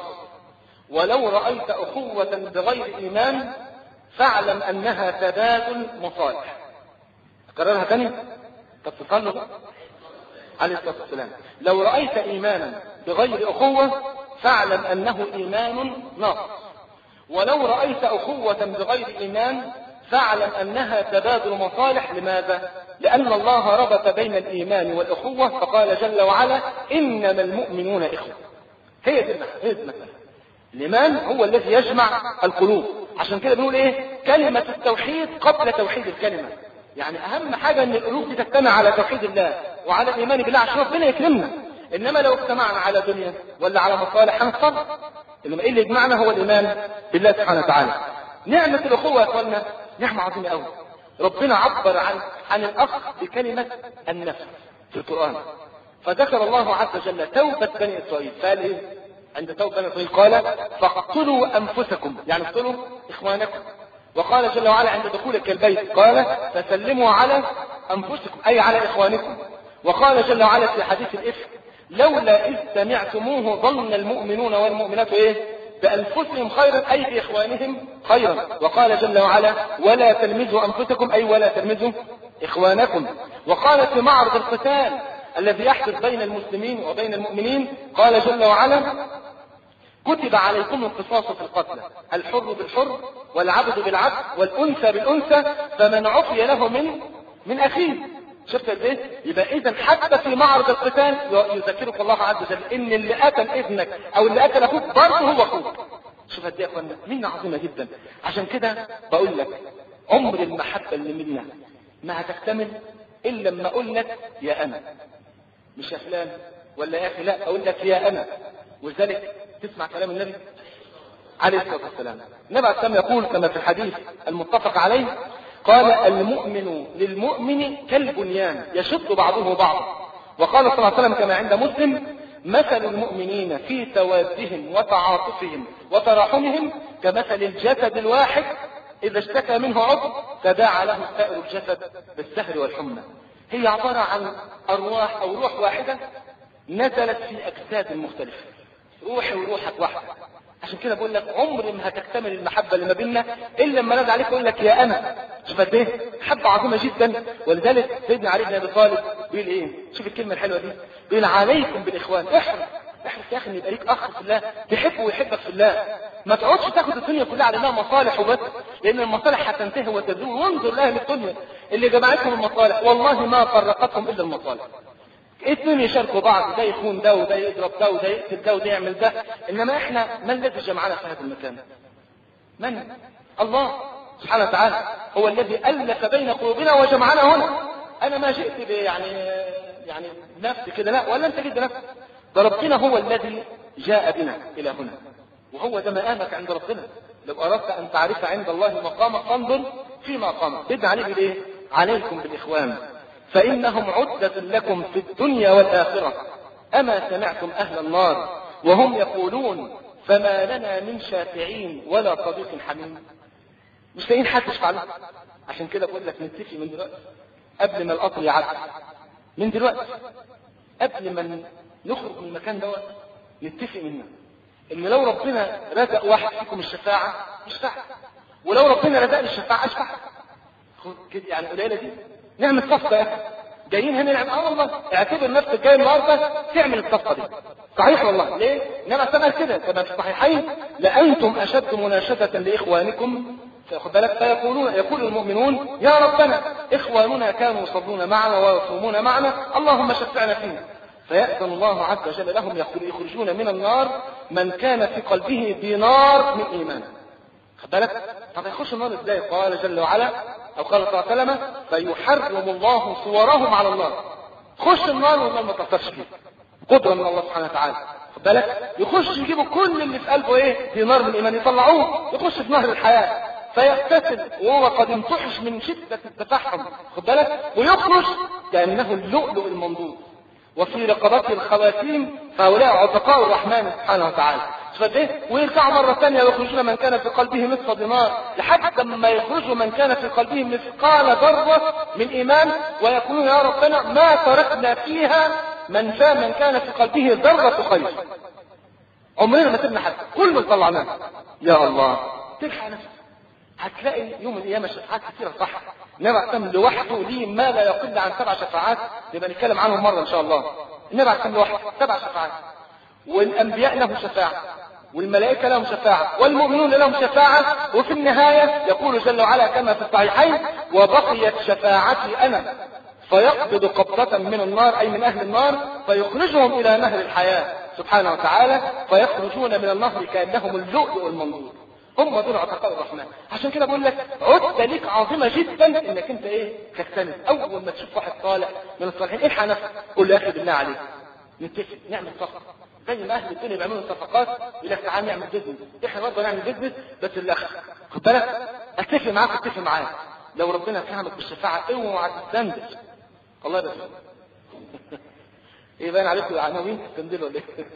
ولو رأيت أخوة بغير إيمان فاعلم أنها تبادل مصالح. أكررها تاني؟ طب تصلوا بقى عليه الصلاة والسلام. لو رأيت إيمانا بغير أخوة فاعلم أنه إيمان ناقص، ولو رأيت أخوة بغير إيمان فاعلم أنها تبادل مصالح. لماذا؟ لأن الله ربط بين الإيمان والأخوة فقال جل وعلا: إنما المؤمنون إخوة. هي دي هي دي المسألة. الإيمان هو الذي يجمع القلوب. عشان كده بنقول إيه؟ كلمة التوحيد قبل توحيد الكلمة. يعني أهم حاجة أن القلوب دي تجتمع على توحيد الله وعلى الإيمان بالله عشان ربنا يكرمنا. إنما لو اجتمعنا على دنيا ولا على مصالح هنصلح. إنما إيه اللي يجمعنا؟ هو الإيمان بالله سبحانه وتعالى. نعمة الأخوة يا أخوانا نعمة عظيمة قوي. ربنا عبر عن عن الأخ بكلمة النفس في القرآن. فذكر الله عز وجل توبة بني إسرائيل، قال إيه؟ عند توبة بني إسرائيل قال: فاقتلوا أنفسكم، يعني اقتلوا إخوانكم. وقال جل وعلا عند دخولك البيت قال: فسلموا على أنفسكم أي على إخوانكم. وقال جل وعلا في حديث الإفك: لولا إذ سمعتموه ظن المؤمنون والمؤمنات إيه؟ بأنفسهم خيرا أي بإخوانهم خيرا. وقال جل وعلا: ولا تلمزوا أنفسكم أي ولا تلمزوا إخوانكم. وقال في معرض القتال الذي يحدث بين المسلمين وبين المؤمنين قال جل وعلا: كتب عليكم القصاص في القتلى، الحر بالحر والعبد بالعبد والأنثى بالأنثى فمن عفي له من من أخيه. شفت ازاي؟ يبقى اذا حتى في معرض القتال يذكرك الله عز وجل ان اللي قتل ابنك او اللي قتل اخوك برضه هو اخوك. شوف قد ايه يا اخوانا منا عظيمه جدا. عشان كده بقول لك عمر المحبه اللي منا ما هتكتمل الا لما اقول لك يا انا، مش يا فلان ولا يا اخي، لا اقول لك يا انا. ولذلك تسمع كلام النبي عليه الصلاه والسلام. النبي عليه الصلاه والسلام يقول كما في الحديث المتفق عليه: قال المؤمن للمؤمن كالبنيان يشد بعضه بعضا. وقال صلى الله عليه وسلم كما عند مسلم مثل المؤمنين في توادهم وتعاطفهم وتراحمهم كمثل الجسد الواحد إذا اشتكى منه عضو تداعى له سائر الجسد بالسهر والحمى. هي عبارة عن أرواح أو روح واحدة نزلت في أجساد مختلفة، روحي وروحك واحدة. عشان كده بقول لك عمر ما هتكتمل المحبة اللي ما بيننا إلا لما نادى عليك يقول لك يا أنا. شوف قد إيه محبة عظيمة جدا. ولذلك سيدنا علي بن أبي طالب بيقول إيه؟ شوف الكلمة الحلوة دي، بيقول عليكم بالإخوان. احرص احرص يا أخي إن يبقى ليك أخ في الله تحبه ويحبك في الله. ما تقعدش تاخد الدنيا كلها على انها مصالح وبس، لان المصالح هتنتهي وتزول. وانظر لاهل الدنيا اللي جمعتهم المصالح والله ما فرقتهم الا المصالح. اثنين يشاركوا بعض، ده يخون ده وده يضرب ده وده يقتل ده وده يعمل ده. انما احنا من الذي جمعنا في هذا المكان؟ من؟ الله سبحانه وتعالى هو الذي الف بين قلوبنا وجمعنا هنا. انا ما جئت يعني يعني نفسي كده، لا، ولا انت جئت بنفسك، ده ربنا هو الذي جاء بنا الى هنا، وهو ده مقامك عند ربنا. لو اردت ان تعرف عند الله مقامك فانظر في مقامك. بدنا عليه بالايه؟ عليكم بالاخوان فانهم عدة لكم في الدنيا والاخره. اما سمعتم اهل النار وهم يقولون فما لنا من شافعين ولا صديق حميم. مش لاقيين حد يشفع له. عشان كده بقول لك نتفق من دلوقتي قبل ما القطر يعدي، من دلوقتي قبل ما نخرج من المكان دوت نتفق منه ان لو ربنا رزق واحد فيكم الشفاعة اشفع، ولو ربنا رزقني الشفاعة اشفع. كده يعني قليلة دي نعمل صفقة يا اخي. جايين هنا نعمل اه والله اعتبر نفسك جاي النهارده تعمل الصفقة دي. صحيح والله. ليه؟ انما سمع كده كما في الصحيحين لأنتم أشد مناشدة لإخوانكم خد بالك فيقولون يقول المؤمنون يا ربنا إخواننا كانوا يصلون معنا ويصومون معنا اللهم شفعنا فيهم. فيأذن الله عز وجل لهم يخرجون من النار من كان في قلبه دينار من إيمان. خد بالك؟ طب يخش النار ازاي؟ قال جل وعلا أو قال صلى الله عليه وسلم فيحرم الله صورهم على النار. خش النار والله ما تقدرش فيه، قدرة من الله سبحانه وتعالى. خد بالك؟ يخش يجيبوا كل اللي في قلبه ايه؟ دينار من الإيمان، يطلعوه يخش في نهر الحياة فيغتسل وهو قد انتحش من شدة التفحم. خد بالك؟ ويخرج كأنه اللؤلؤ المنضود وفي رقبته الخواتيم فهؤلاء عتقاء الرحمن سبحانه وتعالى. ويرجعوا مرة ثانية ويخرجون من كان في قلبه نصف دينار لحد ما يخرجوا من كان في قلبه مثقال ذرة من إيمان ويقولون يا ربنا ما تركنا فيها من كان من كان في قلبه ذرة خير. عمرنا ما سيبنا حد، كله طلعناه. يا الله تلحق نفسك هتلاقي يوم القيامة شفاعات كثيرة صح. النبي عليه الصلاة لوحده ليه ما لا يقل عن سبع شفاعات، نبقى نتكلم عنهم مرة إن شاء الله. النبي عليه الصلاة لوحده سبع شفاعات، والأنبياء لهم شفاعة، والملائكة لهم شفاعة، والمؤمنون لهم شفاعة، وفي النهاية يقول جل وعلا كما في الصحيحين وبقيت شفاعتي أنا فيقبض قبضة من النار أي من أهل النار فيخرجهم إلى نهر الحياة سبحانه وتعالى فيخرجون من النهر كأنهم اللؤلؤ المنضود. هم دول عتقاء الرحمن. عشان كده بقول لك عدة ليك عظيمة جدا انك انت ايه تكتنز. اول ما تشوف واحد صالح من الصالحين الحق نفسك قول له يا اخي بالله عليك نتفق نعمل صفقة زي ما اهل الدنيا بيعملوا صفقات يقول لك تعال نعمل بيزنس، احنا برضه نعمل بيزنس بس الاخر خد بالك اتفق معاك اتفق معاك لو ربنا فهمك بالشفاعة اوعى تستندل. الله يبارك ايه باين عليكم عناوين تستندلوا ولا ايه؟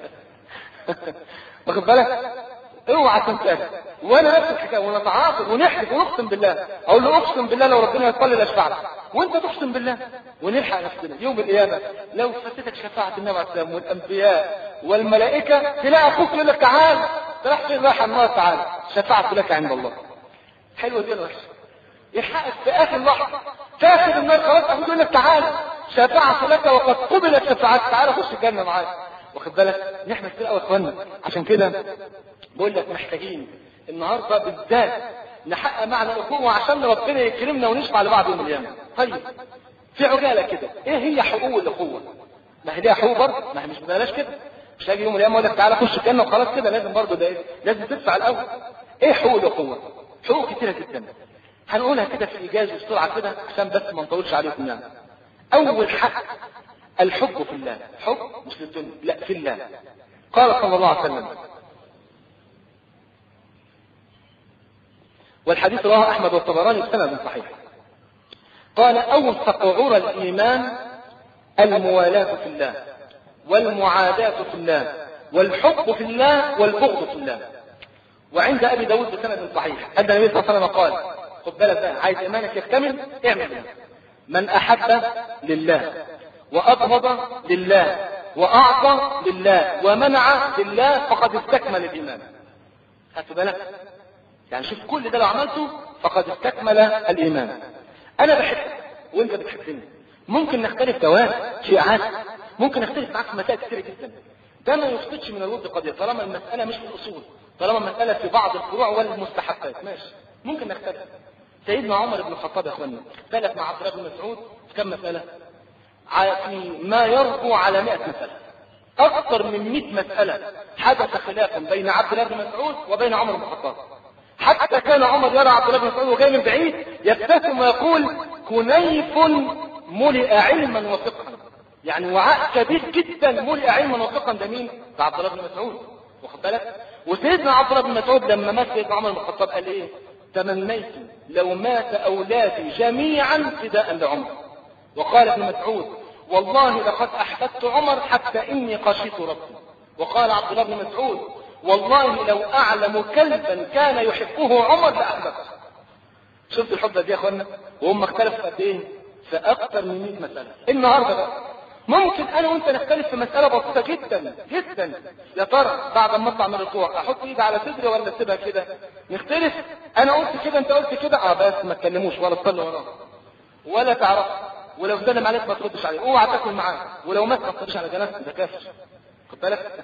واخد بالك اوعى تنسى. وانا نفس الحكايه ونتعاطف ونحلف ونقسم بالله اقول له اقسم بالله لو ربنا يصلي لاشفع لك وانت تقسم بالله ونلحق نفسنا يوم القيامه. لو فاتتك شفاعه النبي عليه السلام والانبياء والملائكه تلاقي اخوك يقول لك تعال راح فين؟ راح النار تعال شفاعت لك عند الله. حلوه دي ولا وحشه؟ يلحقك في اخر لحظه تاخد النار خلاص اخوك يقول لك تعال شفاعت لك وقد قبلت شفاعتك تعال خش الجنه معاك. واخد بالك؟ نحن كتير قوي اخوانا. عشان كده بقول لك محتاجين النهارده بالذات نحقق معنى الاخوه عشان ربنا يكرمنا ونشفع لبعض يوم القيامه. طيب في عجاله كده ايه هي حقوق الاخوه؟ ما هي ليها حقوق برضه، ما هي مش ببلاش كده. مش هاجي يوم القيامه اقول لك تعالى خش الجنه وخلاص كده، لازم برضه ده ايه؟ لازم تدفع الاول. ايه حقوق الاخوه؟ حقوق كتيره جدا هنقولها كده في ايجاز بسرعه كده عشان بس ما نطولش عليكم يعني. اول حق الحب في الله، حب مش للدنيا لا في الله. قال صلى الله عليه وسلم والحديث رواه أحمد والطبراني بسند صحيح. قال أوثق عرى الإيمان الموالاة في الله والمعاداة في الله والحب في الله والبغض في الله. وعند أبي داود بسند صحيح أن النبي صلى الله عليه وسلم قال خد بالك بقى، عايز إيمانك يكتمل اعمل ده. من أحب لله وأبغض لله وأعطى لله ومنع لله فقد استكمل الإيمان. خدت بالك؟ يعني شوف كل ده لو عملته فقد استكمل الإيمان. أنا بحبك وأنت بتحبني، ممكن نختلف دوام شيء عادي، ممكن نختلف معاك في مسائل كثيرة جدا، ده ما يفقدش من الود قضية طالما المسألة مش في الأصول، طالما المسألة في بعض الفروع والمستحبات ماشي ممكن نختلف. سيدنا عمر بن الخطاب يا اخوانا اختلف مع عبد الله بن مسعود في كم مسألة؟ في ما يربو على مئة مسألة، أكثر من مئة مسألة حدث خلاف بين عبد الله بن مسعود وبين عمر بن الخطاب، حتى كان عمر يرى عبد الله بن مسعود وجاي من بعيد يبتسم ويقول كنيف ملئ علما وفقها، يعني وعاء كبير جدا ملئ علما وفقها. ده مين؟ ده عبد الله بن مسعود، واخد بالك؟ وسيدنا عبد الله بن مسعود لما مات سيدنا عمر بن الخطاب قال ايه؟ تمنيت لو مات اولادي جميعا فداء لعمر. وقال ابن مسعود والله لقد احببت عمر حتى اني خشيت ربي. وقال عبد الله بن مسعود والله لو اعلم كلبا كان يحبه عمر لاحببته. شفت الحب دي يا اخوانا؟ وهم اختلفوا قد ايه؟ في اكثر من مئة مسألة. النهارده بقى ممكن انا وانت نختلف في مسألة بسيطة جدا جدا، يا ترى بعد ما اطلع من الركوع احط ايدي على صدري ولا اسيبها كده؟ نختلف، انا قلت كده انت قلت كده، اه بس ما تكلموش ولا تصلوا وراه ولا تعرف، ولو سلم عليك ما تردش عليه، اوعى تاكل معاه، ولو مات ما تردش على جنازته، ده كافر. خد بالك؟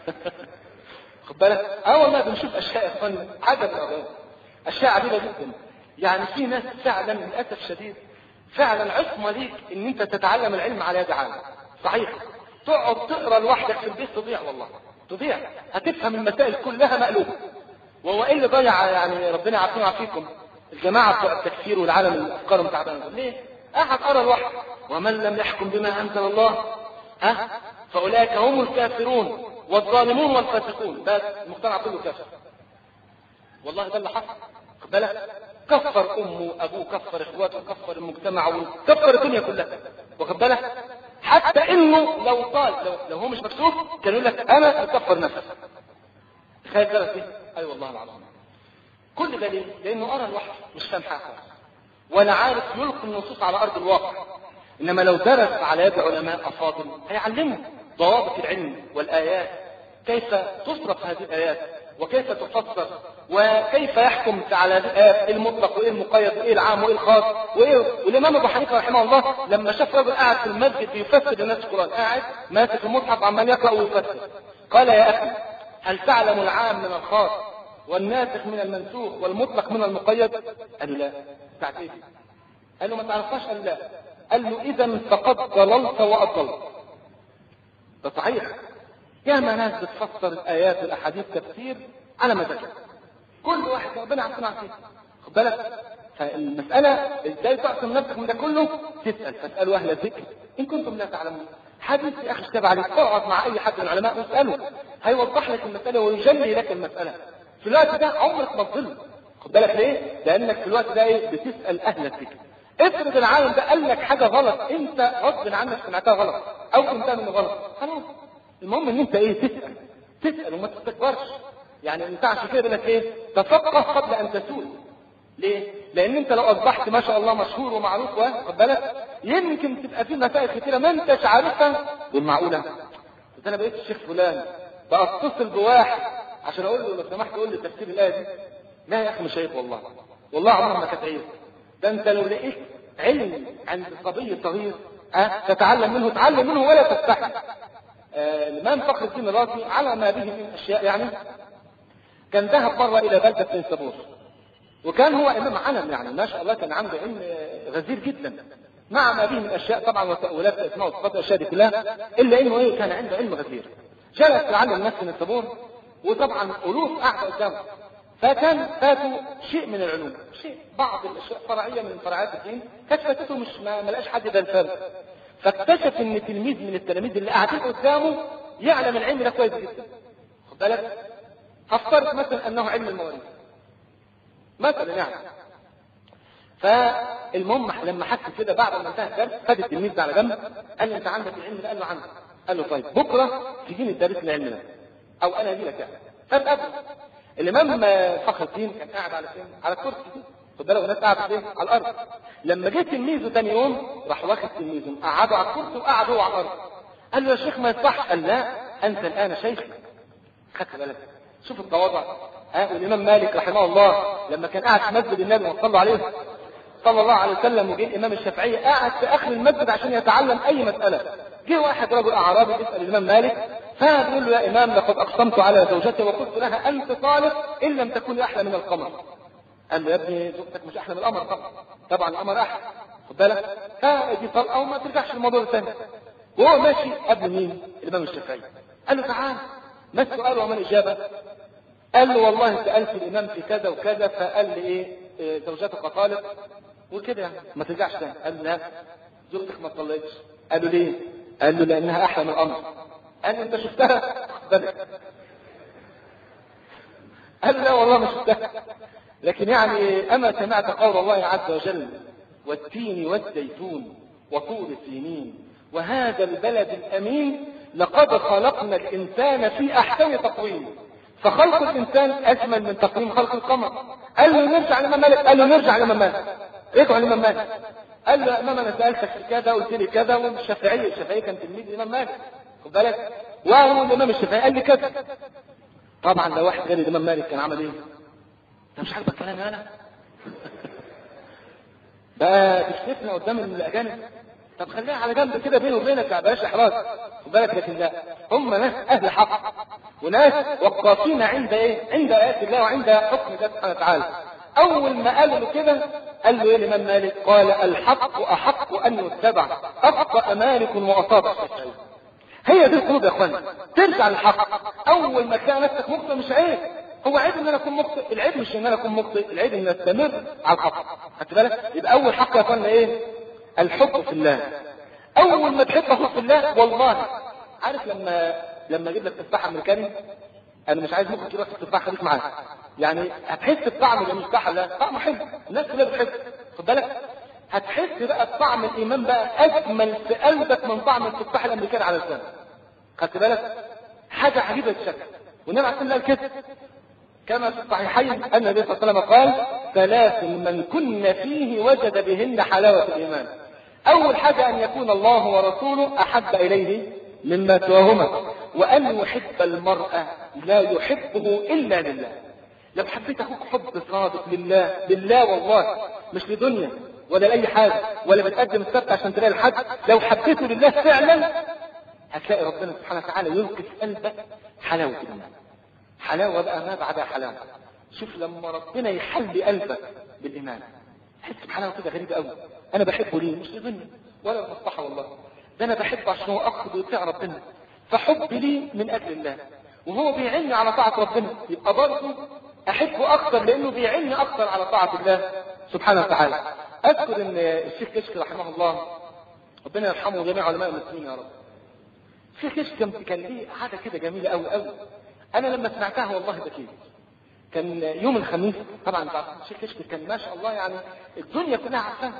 خد بالك؟ اه والله بنشوف اشياء يا اخوان عجب العجاب، اشياء عجيبه جدا. يعني في ناس فعلا للاسف الشديد فعلا عصمه ليك ان انت تتعلم العلم على يد عالم. صحيح تقعد تقرا لوحدك في البيت تضيع، والله تضيع، هتفهم المسائل كلها مقلوبه. وهو ايه اللي ضيع؟ يعني ربنا يعافينا ويعافيكم الجماعه بتوع التكفير والعالم اللي افكارهم تعبانه ليه؟ قاعد قرا لوحده، ومن لم يحكم بما انزل الله ها فاولئك هم الكافرون والظالمون والفاسقون. ده المجتمع كله كافر، والله ده اللي حصل. خد بالك؟ كفر امه ابوه، كفر اخواته، كفر المجتمع وكفر الدنيا كلها، واخد بالك؟ حتى انه لو قال لو, لو هو مش مكسوف كان يقول لك انا اكفر نفسي. تخيل كده فيه؟ اي والله العظيم. كل ده ليه؟ لانه قرا لوحده مش فاهم حاجه ولا عارف يلقي النصوص على ارض الواقع. انما لو درس على يد علماء افاضل هيعلمه ضوابط العلم والايات، كيف تصرف هذه الايات وكيف تفسر وكيف يحكم على الآيات المطلق وايه المقيد وايه العام وايه الخاص وايه. والامام ابو حنيفه رحمه الله لما شاف رجل قاعد في المسجد بيفسر للناس القران، قاعد ماسك المصحف عمال يقرا ويفسر، قال يا اخي هل تعلم العام من الخاص والناسخ من المنسوخ والمطلق من المقيد؟ قال له لا. بتاعت ايه؟ قال له ما تعرفهاش؟ قال لا. قال له اذا فقد ضللت واضلت. ده صحيح، ياما ناس بتفسر الايات والاحاديث تفسير على مزاجها، كل واحد ربنا عارفين عارفين. خد بالك؟ فالمساله ازاي تعصم نفسك من ده كله؟ تسال، فاسالوا اهل الذكر ان كنتم لا تعلمون. حديث يا اخي اشتبه عليك، اقعد مع اي حد من العلماء واساله، هيوضح لك المساله ويجلي لك المساله. في الوقت ده عمرك ما تضل. خد بالك ليه؟ لانك في الوقت ده ايه؟ بتسال اهل الذكر. افرض العالم ده قال لك حاجه غلط انت غصب عنك سمعتها غلط او فهمتها منه غلط، خلاص المهم ان انت ايه؟ تسال تسال وما تستكبرش. يعني انت عشان كده بيقول لك ايه؟ تفقه قبل ان تسول. ليه؟ لان انت لو اصبحت ما شاء الله مشهور ومعروف واخد بالك يمكن تبقى في مسائل كتيره ما انتش عارفها. والمعقوله ده انا بقيت الشيخ فلان فاتصل بواحد عشان اقول له لو سمحت قول لي تفسير الايه دي؟ لا يا اخي مش عيب والله، والله عمرها ما كانت عيب. ده انت لو لقيت علم عند صبي صغير أه؟ تتعلم منه تعلم منه ولا تستحي. آه الامام فخر الدين الرازي على ما به من اشياء، يعني كان ذهب مره الى بلده نيسابور، وكان هو امام علم يعني ما شاء الله، كان عنده علم غزير جدا مع ما به من اشياء طبعا وتاويلات اسماء وصفات الاشياء دي كلها، الا انه ايه؟ كان عنده علم غزير. جلس يعلم الناس في نيسابور وطبعا الوف قاعده قدامه، فكان فاته شيء من العلوم، شيء بعض الاشياء فرعيه من فرعات الدين كانت فاتته مش ما لقاش حد ده الفرق. فاكتشف ان تلميذ من التلاميذ اللي قاعدين قدامه يعلم العلم ده كويس جدا. خد بالك؟ هفترض مثلا انه علم المواريث مثلا يعني. فالمهم لما حس كده بعد ما انتهى الدرس خد التلميذ ده على جنب، قال له انت عندك العلم ده؟ قال له عندي. قال له طيب بكره تجيني الدرس العلم ده او انا اجي لك يعني. فاتقابل. الامام فخر الدين كان قاعد على فين؟ على الكرسي، خد بالك الناس قاعده فين؟ على الارض. لما جه تلميذه ثاني يوم راح واخد تلميذه قعدوا على الكرسي وقعد هو على الارض. قال له يا شيخ ما يصح. قال لا انت الان شيخ. خدت بالك؟ شوف التواضع. ها والامام مالك رحمه الله لما كان قاعد في مسجد النبي وصلى عليه صلى الله عليه وسلم، وجه الامام الشافعي قاعد في اخر المسجد عشان يتعلم اي مساله. جه واحد رجل اعرابي يسال الامام مالك، فبيقول له يا امام لقد اقسمت على زوجتي وقلت لها انت طالق ان لم تكوني احلى من القمر. قال له يا ابني زوجتك مش احلى من القمر طبعا، طبعا القمر احلى، خد بالك. فدي طلقه وما ترجعش للموضوع الثاني. وهو ماشي قبل مين؟ الامام الشافعي. قال له تعال ما السؤال وما الاجابه؟ قال له والله سالت الامام في كذا وكذا فقال لي ايه, إيه زوجتك طالق وكده يعني ما ترجعش تاني. قال له لا زوجتك ما طلقتش. قال له ليه؟ قال له لانها احلى من القمر. قال له انت شفتها؟ قال له لا والله ما شفتها، لكن يعني اما سمعت قول الله عز وجل والتين والزيتون وطور سينين وهذا البلد الامين لقد خلقنا الانسان في احسن تقويم فخلق الانسان اجمل من تقويم خلق القمر. قال له نرجع لامام مالك. قال له نرجع لامام مالك. رجعوا لامام مالك. قال له يا امام انا سالتك في كذا قلت لي كذا، والشافعي الشافعي كان تلميذ الامام مالك، خد بالك، وهو الامام الشافعي قال لي كذا. طبعا لو واحد غير الامام مالك كان عمل ايه؟ انت مش عاجبك كلامي انا؟ بقى تكشفنا قدام الاجانب؟ طب خليها على جنب كده بيني وبينك يا باشا احراج، خد بالك. لكن لا، هم ناس اهل حق وناس وقافين عند ايه؟ عند ايات الله وعند حكم الله سبحانه وتعالى. اول ما قالوا له كده قال له ايه الامام مالك؟ قال الحق احق ان يتبع، اخطا مالك واصاب الشافعي. هي دي القلوب يا اخواني، ترجع للحق. اول ما تلاقي نفسك مخطئ مش عيب، هو عيب ان انا اكون مخطئ، العيب مش ان انا اكون مخطئ، العيب ان استمر على الحق. خدت بالك؟ يبقى اول حق يا اخواننا ايه؟ الحب في الله. اول ما تحب اخوك في الله والله، عارف لما لما اجيب لك تفاحه امريكاني، انا مش عايز مخك يروح التفاحه خليك معايا، يعني هتحس بطعم المفتاح لا طعمه حلو، الناس كلها بتحب، خد بالك. هتحس بقى بطعم الايمان بقى اجمل في قلبك من طعم التفاح الامريكاني على لسانك. خدت بالك؟ حاجه عجيبه الشكل. والنبي عليه الصلاه والسلام قال كده كما في الصحيحين ان النبي صلى الله عليه وسلم قال ثلاث من كن فيه وجد بهن حلاوه الايمان. اول حاجه ان يكون الله ورسوله احب اليه مما سواهما، وان يحب المرء لا يحبه الا لله. لو حبيت اخوك حب صادق لله، لله والله، مش لدنيا ولا لاي حاجه ولا بتقدم السبت عشان تلاقي الحد، لو حبيته لله فعلا هتلاقي ربنا سبحانه وتعالى يلقي في قلبك حلاوه الايمان. حلاوه بقى ما بعدها حلاوه. شوف لما ربنا يحلي قلبك بالايمان تحس بحلاوه كده غريبه قوي. انا بحبه ليه؟ مش لدنيا ولا المصلحه والله، ده انا بحبه عشان هو اقصد ويطيع ربنا، فحبي ليه من اجل الله، وهو بيعني على طاعه ربنا، يبقى برضه احبه اكثر لانه بيعني اكثر على طاعه الله سبحانه وتعالى. اذكر ان الشيخ كشك رحمه الله ربنا يرحمه جميع علماء المسلمين يا رب. الشيخ كشك كان ليه حاجه كده جميله قوي قوي، انا لما سمعتها والله بكيت. كان يوم الخميس، طبعا الشيخ كشك كان ما شاء الله يعني الدنيا كلها عارفاه،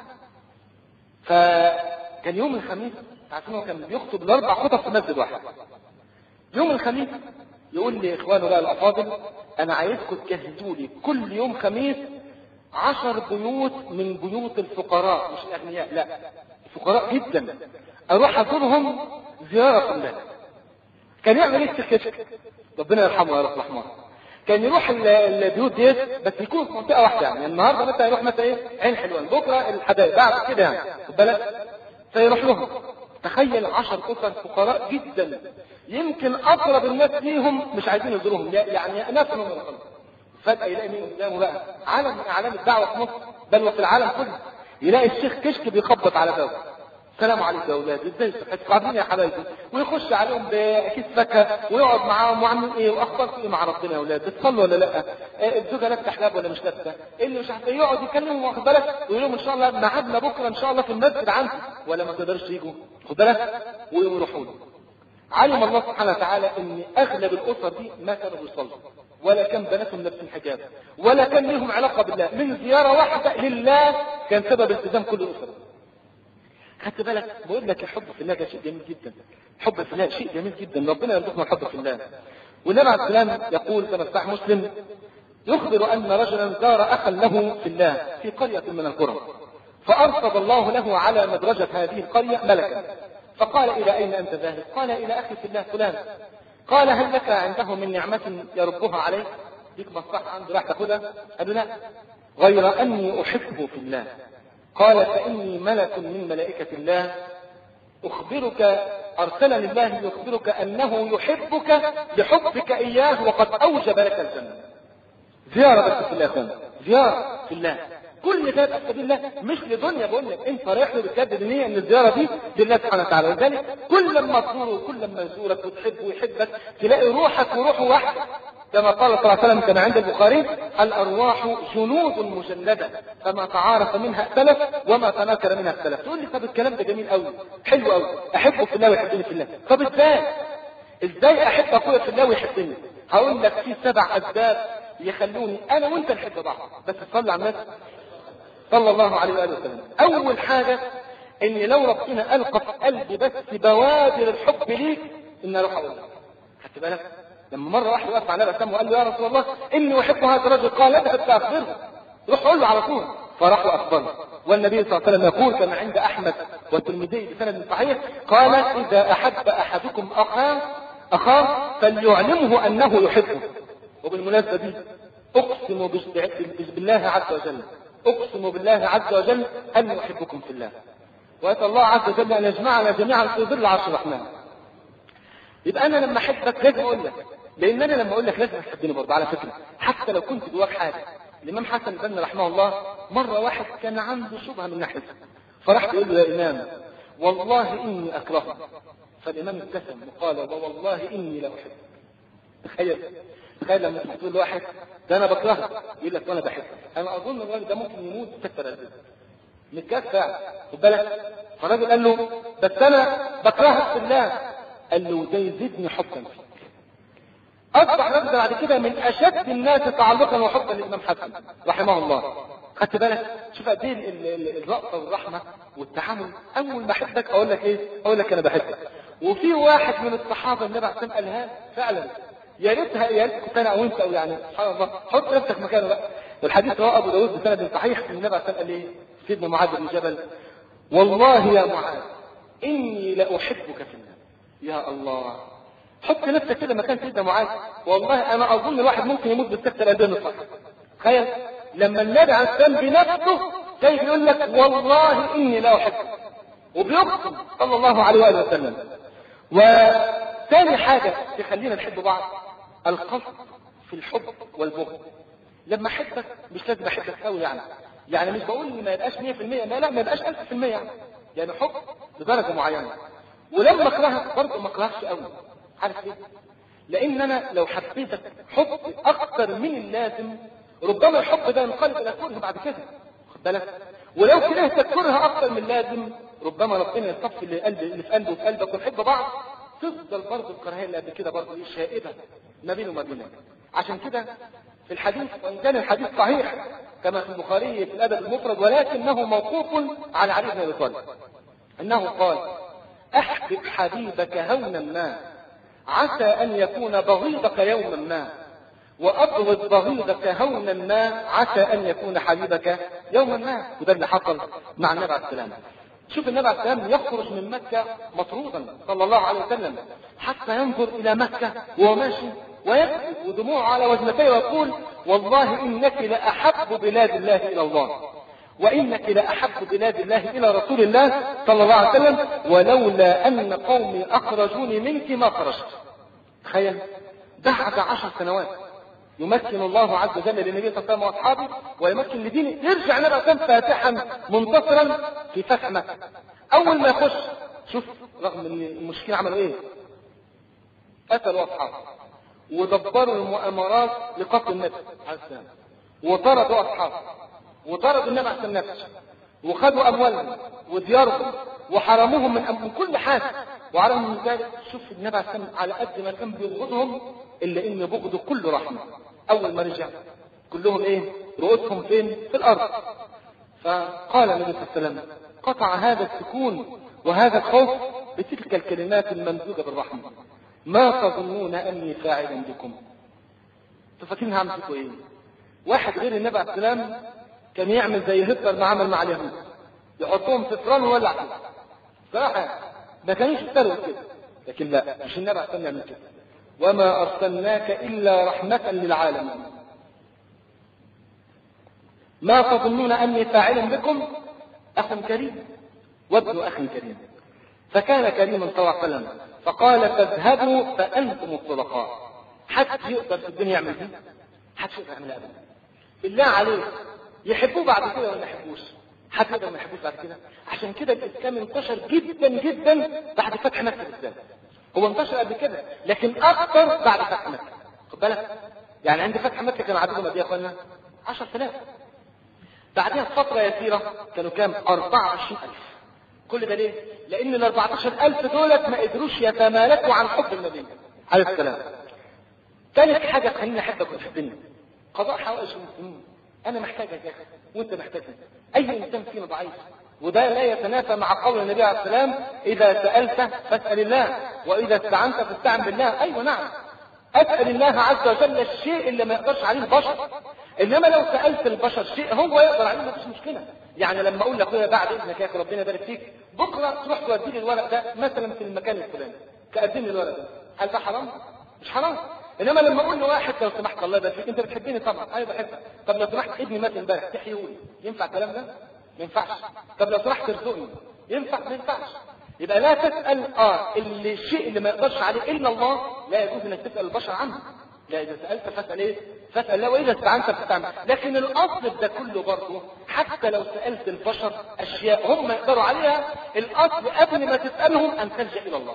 فكان يوم الخميس عارفين هو كان بيخطب الاربع خطب في مسجد واحد. يوم الخميس يقول لي اخوانه بقى الافاضل انا عايزكم تجهزوا لي كل يوم خميس عشر بيوت من بيوت الفقراء، مش الاغنياء، لا الفقراء جدا، اروح ازورهم زياره الله. كان يعمل ايه الشيخ كشك؟ ربنا يرحمه يا رب رحمه. كان يروح البيوت ديت بس يكون في منطقه واحده، يعني النهارده مثلا يروح مثلا ايه عين حلوان، بكره الحدائق، بعد كده يعني خد بالك، فيروح لهم. تخيل عشر اسر فقراء جدا، يمكن اقرب الناس ليهم مش عايزين يزوروهم، يعني ناس من الخلق. فجاه يلاقي مين قدامه بقى؟ عالم من اعلام الدعوه في مصر بل وفي العالم كله، يلاقي الشيخ كشك بيخبط على بابه، السلام عليكم يا اولاد، ازاي صحتكم؟ قاعدين يا حبايبي، ويخش عليهم بكيس فاكهه ويقعد معاهم وعاملين ايه واخباركم ايه مع ربنا يا اولاد؟ بتصلوا ولا لا؟ الزوجه لابسه حجاب ولا مش لابسه؟ اللي مش عارف يقعد يكلمهم واخد بالك، ويقول لهم ان شاء الله ميعادنا بكره ان شاء الله في المسجد عندكم، ولا ما تقدرش تيجوا خد بالك، ويروحوا له. علم الله سبحانه وتعالى ان اغلب الاسر دي ما كانوا بيصلوا ولا كان بناتهم لابسين حجاب، ولا كان لهم علاقة بالله، من زيارة واحدة لله كان سبب التزام كل أسرة. خدت بالك؟ بقول لك الحب في الله ده شيء جميل جدا. الحب في الله شيء جميل جدا، ربنا يرزقنا الحب في الله. والنبي عليه السلام يقول كما صحيح مسلم، يخبر أن رجلا زار أخا له في الله في قرية من القرى، فأرصد الله له على مدرجة هذه القرية ملكا، فقال: إلى أين أنت ذاهب؟ قال: إلى أخي في الله فلان. قال: هل لك عنده من نعمة يربها عليك؟ ديك مصلحة عنده راح تاخدها؟ قال له: لا، غير أني أحبه في الله. قال: فإني ملك من ملائكة الله أخبرك، أرسلني الله ليخبرك أنه يحبك لحبك إياه وقد أوجب لك الجنة. زيارة بس في الله يا أخوان، زيارة في الله، كل ده في سبيل الله، مش لدنيا. بقول لك انت رايح له بتجدد النية ان الزيارة دي لله سبحانه وتعالى. ولذلك كل لما تزوره كل لما يزورك وتحبه ويحبك تلاقي روحك وروحه واحد، كما قال صلى الله عليه وسلم كما عند البخاري: الارواح جنود مجندة فما تعارف منها اختلف وما تناكر منها اختلف. تقول لي طب الكلام ده جميل قوي، حلو قوي، احبه في الله ويحبني في الله. طب ازاي؟ ازاي احب اخويا في الله ويحبني؟ هقول لك في سبع اسباب يخلوني انا وانت نحب بعض. بس تصلي على النبي صلى الله عليه وآله وسلم. أول حاجة إن لو ربنا ألقى في قلبي بس بوادر الحب ليك إن أروح أقول لك. خدت بالك؟ لما مرة واحد وقف على النبي وقال له: يا رسول الله إني أحب هذا الرجل. قال: اذهب فأخبره. روح قول له على طول. فراح وأخبره. والنبي صلى الله عليه وسلم يقول كما عند أحمد والترمذي بسند صحيح: قال: إذا أحب أحدكم أخاه أخاه فليعلمه أنه يحبه. وبالمناسبة دي أقسم بالله عز وجل أقسم بالله عز وجل أن يحبكم في الله، وأسأل الله عز وجل أن يجمعنا جميعا في ظل عرش الرحمن. يبقى أنا لما أحبك لازم أقول لك، لأن أنا لما أقول لك لازم تحبني برضه على فكرة، حتى لو كنت جواك حاجة. الإمام حسن البنا رحمه الله مرة واحد كان عنده شبهة من ناحيته، فراح يقول له: يا إمام والله إني أكرهك. فالإمام ابتسم وقال: والله إني لا أحبك. تخيل تخيل لما تقول لواحد: ده انا بكرهك، يقول لك: وانا بحبك. انا اظن الراجل ده ممكن يموت كسر الرزق متكسر، خد بالك. فالراجل قال له: بس انا بكرهك في الله. قال له: ده يزيدني حبا فيك. اصبح الراجل بعد كده من اشد الناس تعلقا وحبا للامام حسن رحمه الله. خدت بالك؟ شوف قد ايه الرأفة والرحمه والتعامل. اول ما احبك اقول لك ايه؟ اقول لك انا بحبك. وفي واحد من الصحابه النبي عليه الصلاه والسلام قالها فعلا، يا ريتها يا ريت كنت انا او انت، او يعني سبحان الله، حط نفسك مكانه بقى. والحديث رواه ابو داود بسند صحيح ان النبي عليه الصلاه والسلام قال ايه؟ سيدنا معاذ بن جبل: والله يا معاذ اني لاحبك في الله. يا الله، حط نفسك كده مكان سيدنا معاذ. والله انا اظن الواحد ممكن يموت بالسكته القلبيه الصح. تخيل لما النبي عليه الصلاه والسلام بنفسه جاي بيقول لك: والله اني لا احبك، وبيقسم صلى الله عليه واله وسلم. وثاني حاجه تخلينا نحب بعض القصد في الحب والبغض. لما احبك مش لازم احبك قوي، يعني يعني مش بقول ان ما يبقاش مية في المية، لا لا ما يبقاش ألف في المية، يعني يعني حب بدرجه معينه. ولما اكرهك برضه ما اكرهكش قوي. عارف ليه؟ لان انا لو حبيتك حب اكتر من اللازم ربما الحب ده ينقلب الى كره بعد كده، خد بالك. ولو كرهتك كره اكتر من اللازم ربما ربنا يصفي اللي قلبي اللي في قلبي وفي قلبك ونحب بعض، تفضل برضه الكراهيه اللي قبل كده برضه ايه شائبه ما بينه وما بينك. عشان كده في الحديث، وان كان الحديث صحيح كما في البخاري في الادب المفرد، ولكنه موقوف على علي بن ابي طالب انه قال: احبب حبيبك هونا ما عسى ان يكون بغيضك يوما ما، وابغض بغيضك هونا ما عسى ان يكون حبيبك يوما ما. وده اللي حصل مع النبي عليه السلام. شوف النبي عليه السلام يخرج من مكة مطرودا صلى الله عليه وسلم حتى ينظر إلى مكة وهو ماشي ويبكي ودموعه على وجنتيه ويقول: والله إنك لأحب بلاد الله إلى الله، وإنك لأحب بلاد الله إلى رسول الله صلى الله عليه وسلم، ولولا أن قومي أخرجوني منك ما خرجت. تخيل بعد عشر سنوات يمكن الله عز وجل للنبي صلى الله عليه وسلم واصحابه ويمكن لدينه، يرجع النبي صلى الله عليه وسلم فاتحا منتصرا في فتح مكه. اول ما يخش شوف رغم ان المشركين عملوا ايه؟ قتلوا اصحابه ودبروا المؤامرات لقتل النبي عليه السلام، وطردوا اصحابه وطردوا النبي عليه السلام نفسه، وخذوا اموالهم وديارهم وحرموهم من, من كل حاجه. وعلى من ذلك شوف النبي عليه السلام على قد ما كان بيبغضهم الا ان بغضه كله رحمه. اول ما رجع كلهم ايه؟ رؤوسهم فين؟ في الارض. فقال النبي صلى الله عليه وسلم: قطع هذا السكون وهذا الخوف بتلك الكلمات الممزوجة بالرحمة: ما تظنون اني فاعل بكم؟ تفكرين هعمل فيكم ايه؟ واحد غير النبي عليه السلام كان يعمل زي هتلر ما عمل مع اليهود، يحطهم في فران ويولع فيهم. صراحة ما كانوش يستروا كده، لكن لا، مش النبي عليه السلام يعمل كده. وما ارسلناك الا رحمة للعالمين. ما تظنون اني فاعل بكم؟ اخ كريم وابن اخ كريم. فكان كريما صلى الله عليه وسلم فقال: فاذهبوا فانتم الطلقاء. حد يقدر في الدنيا يعمل دي؟ حد يقدر يعملها ابدا. بالله عليك يحبوه بعد كده ولا ما يحبوش؟ حد يقدر ما يحبوش بعد كده؟ عشان كده الاسلام انتشر جدا جدا بعد فتح مكه بالذات. هو انتشر قبل كده لكن اكثر بعد فتح مكه. خد بالك، يعني عند فتح مكه كان عددهم قد ايه يا اخوانا؟ عشرة آلاف. بعدها فتره يسيره كانوا كام؟ أربعة وعشرين ألف. كل ده ليه؟ لان ال أربعة عشر ألف دولت ما قدروش يتمالكوا عن حب النبي عليه السلام. ثالث حاجه تخليني احبك وتحبني: قضاء حوائج المسلمين. انا محتاجك يا اخي وانت محتاجني. اي انسان فينا ضعيف، وده لا يتنافى مع قول النبي عليه السلام: اذا سالت فاسال الله واذا استعنت فاستعن بالله. ايوه نعم، اسال الله عز وجل الشيء اللي ما يقدرش عليه البشر، انما لو سالت البشر شيء هو يقدر عليه ما فيش مشكله. يعني لما اقول لاخويا بعد اذنك يا اخي ربنا يبارك فيك، بكره تروح تودي لي الورق ده مثلا في المكان الفلاني، تقدم لي الورق ده، هل ده حرام؟ مش حرام. انما لما اقول لواحد: لو سمحت الله يبارك فيك انت بتحبني طبعا، ايوه بحبك، طب لو سمحت ابني مات امبارح تحيوني، ينفع الكلام ده؟ ما ينفعش. طب لو سمحت ارزقني، ينفع؟ ما ينفعش. يبقى لا تسال اه اللي الشيء اللي ما يقدرش عليه الا الله، لا يجوز انك تسال البشر عنه. لا، اذا سالت فاسال ايه؟ فاسال الله واذا استعنت فاستعن. لكن الاصل ده كله برضه حتى لو سالت البشر اشياء هم يقدروا عليها، الاصل قبل ما تسالهم ان تلجا الى الله.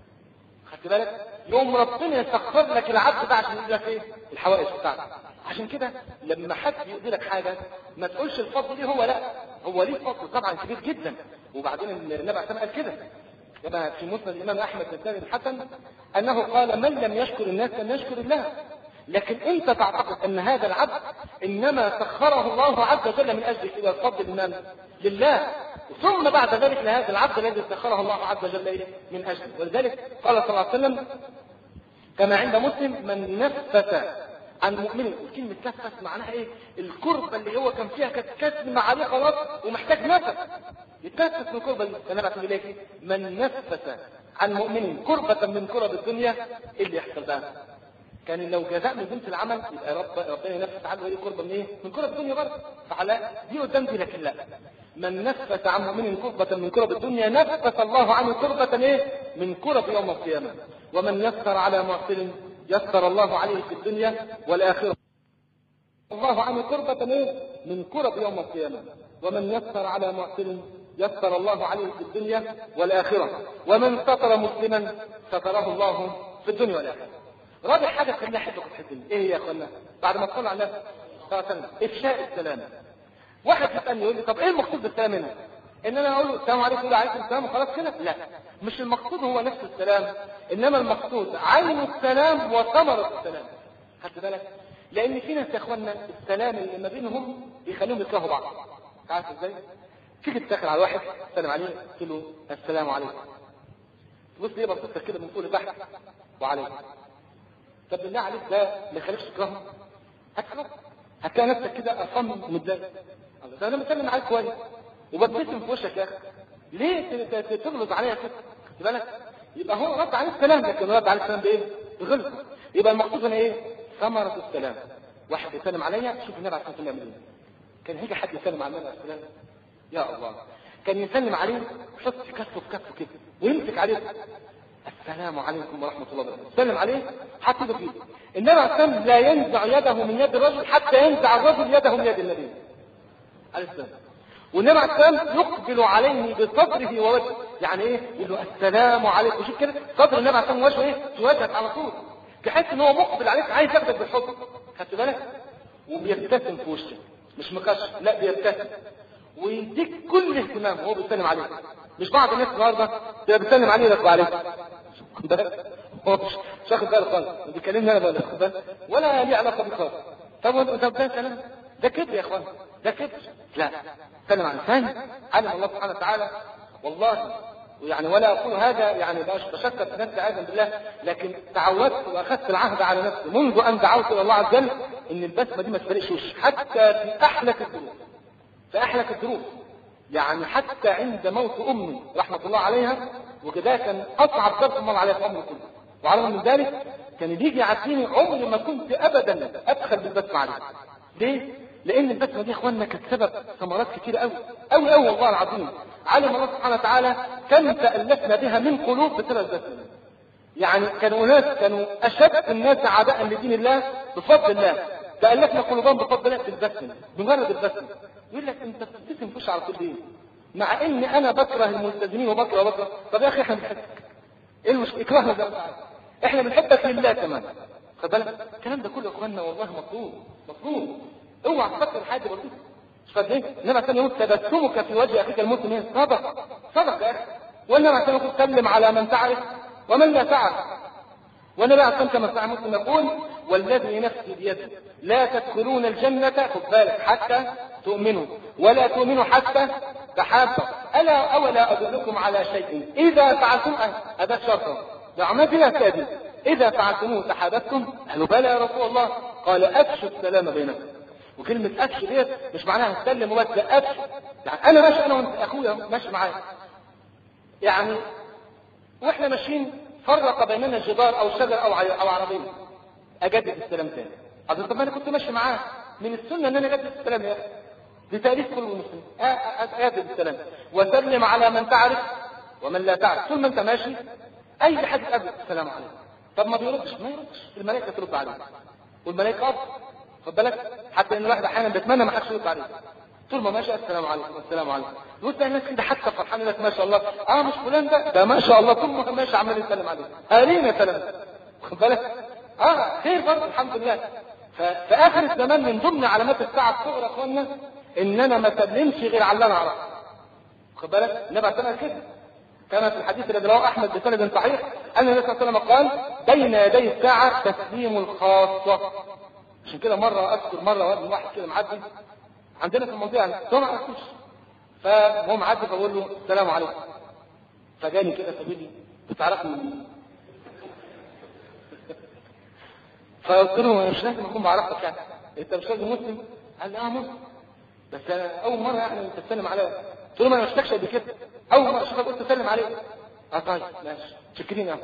خدت بالك؟ يوم ربنا يسخر لك العبد ده عشان يقول لك ايه؟ الحوائج بتاعتك. عشان كده لما حد يقول لك حاجه ما تقولش الفضل ليه هو، لا، هو ليه فضل طبعا كبير جدا. وبعدين النبي عليه الصلاه قال كده كما في مسند الامام احمد بن سعيد الحسن انه قال: من لم يشكر الناس لم يشكر الله. لكن انت تعتقد ان هذا العبد انما سخره الله عز وجل من اجل الى الفضل من لله، ثم بعد ذلك لهذا العبد الذي سخره الله عز وجل من اجله. ولذلك قال صلى الله عليه وسلم كما عند مسلم: من نفس عن مؤمن. كلمة نفس معناها ايه؟ الكربة اللي هو كان فيها كانت كتم عليه خلاص ومحتاج نفس يتنفس من الكربة دي. فانا بعتبر ليه من نفس عن مؤمن كربة من كرب الدنيا، ايه اللي يحصل بقى؟ كان لو جزاء من جنس العمل يبقى رب ربنا ينفس عنه ايه؟ كربة من ايه؟ من كرب الدنيا برضه. فعلى دي قدام دي، لكن لا، من نفس عن مؤمن كربة من كرب الدنيا نفس الله عنه كربة ايه؟ من كرب يوم القيامة. ومن يسر على معسر يسر الله عليه في الدنيا والآخرة. الله عنه كربة ايه؟ من كرب يوم القيامة. ومن يسر على معسر يسر الله عليه في الدنيا والآخرة. ومن ستر مسلما ستره الله في الدنيا والآخرة. رابع حاجة خلينا احبك وتحبني، ايه هي يا اخوانا؟ بعد ما تصلي على النبي صلى الله عليه وسلم: افشاء السلام. واحد يسألني يقول لي: طب ايه المقصود بالسلام هنا؟ ان انا اقول له السلام عليكم يقول عليكم السلام وخلاص كده؟ لا، مش المقصود هو نفس السلام، انما المقصود عين السلام وثمرة السلام. خدت بالك؟ لان في ناس يا اخوانا السلام اللي ما بينهم بيخليهم يكرهوا بعض. عارف ازاي؟ تيجي تدخل على واحد تسلم عليه تقول له السلام عليكم، تبص ليه بصيتك كده من فوق لتحت وعليكم. طب بالله عليك ده ما يخليكش تكرهه؟ هتكره، هتلاقي نفسك كده اصم ومتضايق. ده انا بسلم عليك كويس وبتبسم في وشك يا اخي، ليه تغلط عليا كده؟ خد بالك؟ يبقى هو رد عليه السلام، لكن رد عليه السلام بايه؟ بغلط. يبقى المقصود هنا ايه؟ ثمرة السلام. واحد يسلم عليا، شوف النبي عليه الصلاه والسلام ايه؟ كان هيجي حد يسلم على النبي عليه السلام، يا الله، كان يسلم عليه يحط كفه في كفه كده ويمسك عليه: السلام عليكم ورحمه الله وبركاته. سلم عليه حط ايده في ايده. النبي عليه الصلاه والسلام لا ينزع يده من يد الرجل حتى ينزع الرجل يده من يد النبي عليه السلام. والنبي عليه السلام يقبل عليه بصدره ووجهه، يعني ايه؟ يقول له السلام عليكم. شوف كده صدر النبي عليه السلام وجهه ايه؟ توجهك على طول، تحس ان هو مقبل عليك عايز ياخدك بالحب. خدت بالك؟ وبيبتسم في وشك، مش مكشر، لا بيبتسم ويديك كل اهتمام وهو بيسلم عليك. مش بعض الناس النهارده تبقى بتسلم عليه يرد عليك، هو مش مش واخد باله خالص، بيكلمني انا ولا واخد باله ولا ليه علاقه بيه خالص. طب طب ده كلام ده كبر يا اخوان، ده كبر. لا، اتكلم عن ثاني علم الله سبحانه وتعالى والله، يعني ولا اقول هذا يعني بشكر في نفسي عياذا بالله، لكن تعودت واخذت العهد على نفسي منذ ان دعوت الى الله عز وجل ان البسمه دي ما تفرقش وش، حتى في احلك الظروف، في احلك الظروف، يعني حتى عند موت امي رحمه الله عليها، وكذا كان اصعب درس مر عليها في عمري كله، وعلى من ذلك كان يجي يعديني عمري ما كنت ابدا ادخل بالبسمه عليه. ليه؟ لان البسمه دي يا اخواننا كانت سبب ثمرات كتيره قوي قوي قوي والله العظيم. علم الله سبحانه وتعالى كم تالفنا بها من قلوب بسبب البسمه. يعني كانوا ناس كانوا اشد الناس عداء لدين الله بفضل الله، تالفنا قلوبهم بفضل الله في البسمه، بمجرد البسمه. يقول لك انت بتبتسم فيش على طول ليه؟ مع ان انا بكره الملتزمين وبكره وبكره. طب يا اخي احنا بنحبك، ايه المشكله؟ اكرهنا زي ما احنا بنحبك لله كمان. خد بالك الكلام ده كله يا اخواننا والله مطلوب مطلوب. اوعى تفكر حاجه بسيطه مش فاهم ايه؟ انما كان يقول تبسمك في وجه اخيك المسلم ايه؟ صدق صدق يا اخي. وانما كان يقول سلم على من تعرف ومن لا تعرف. والنبي عليه الصلاه والسلام مسلم يقول والذي نفسي بيده لا تدخلون الجنه، خد بالك، حتى تؤمنوا ولا تؤمنوا حتى تحابوا. الا اولا ادلكم على شيء اذا فعلتم هذا شرط دعمتي لا تأذي اذا فعلتموه تحاببتم؟ قالوا بلى يا رسول الله. قال افشوا السلام بينكم. وكلمه افشوا ديت مش معناها سلم وبس، لا افشوا يعني انا ماشي انا وانت اخويا ماشي معايا، يعني واحنا ماشيين فرق بيننا جدار او شجر او او عربيه، اجدد السلام تاني. اظن طب انا كنت ماشي معاه، من السنه ان انا اجدد السلام يا اخي بتاريخ كل المسلمين، اجدد السلام وسلم على من تعرف ومن لا تعرف. طول ما انت ماشي اي حد قبل السلام عليكم، طب ما بيردش ما يردش، الملائكه ترد عليه والملائكه افضل. خد بالك حتى ان الواحد احيانا بيتمنى ما حدش يرد عليه، طول ما ماشي السلام عليكم السلام عليكم. وتلاقي الناس كده حتى فرحان لك ما شاء الله، اه مش فلان ده ده ما شاء الله طول ما ماشي عمال يسلم عليه، هالينا سلام. خد بالك اه خير برضه الحمد لله. ففي اخر الزمان من ضمن علامات الساعه الصغرى يا اخوانا ان انا ما اسلمش غير على اللي انا اعرفه. خد بالك النبي عليه الصلاه والسلام كده كما في الحديث الذي رواه احمد بسند صحيح ان النبي صلى الله عليه وسلم قال بين يدي الساعه تسليم الخاصه. عشان كده مره اذكر مره واحد كده معدي عندنا في المنطقه يعني هو ما عرفوش، فهو معدي فبقول له السلام عليكم، فجاني كده فبيقول لي بتعرفني منين؟ فقلت له مش لازم اكون بعرفك يعني، انت مش راجل مسلم؟ قال لي اه مسلم بس انا اول مره يعني انت تسلم عليا. قلت له ما انا ما اشتكش قبل كده، اول مره اشوفك قلت تسلم عليك. اه طيب ماشي شكرين يا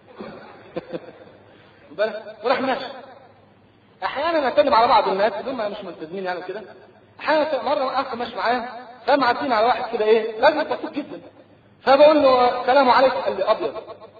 بالك وراح ماشي. احيانا اسلم على بعض الناس اللي هم مش ملتزمين يعني كده، احيانا مره اخ ماشي معايا فمعدين على واحد كده ايه راجل بسيط جدا، فبقول له السلام عليكم قال لي ابيض.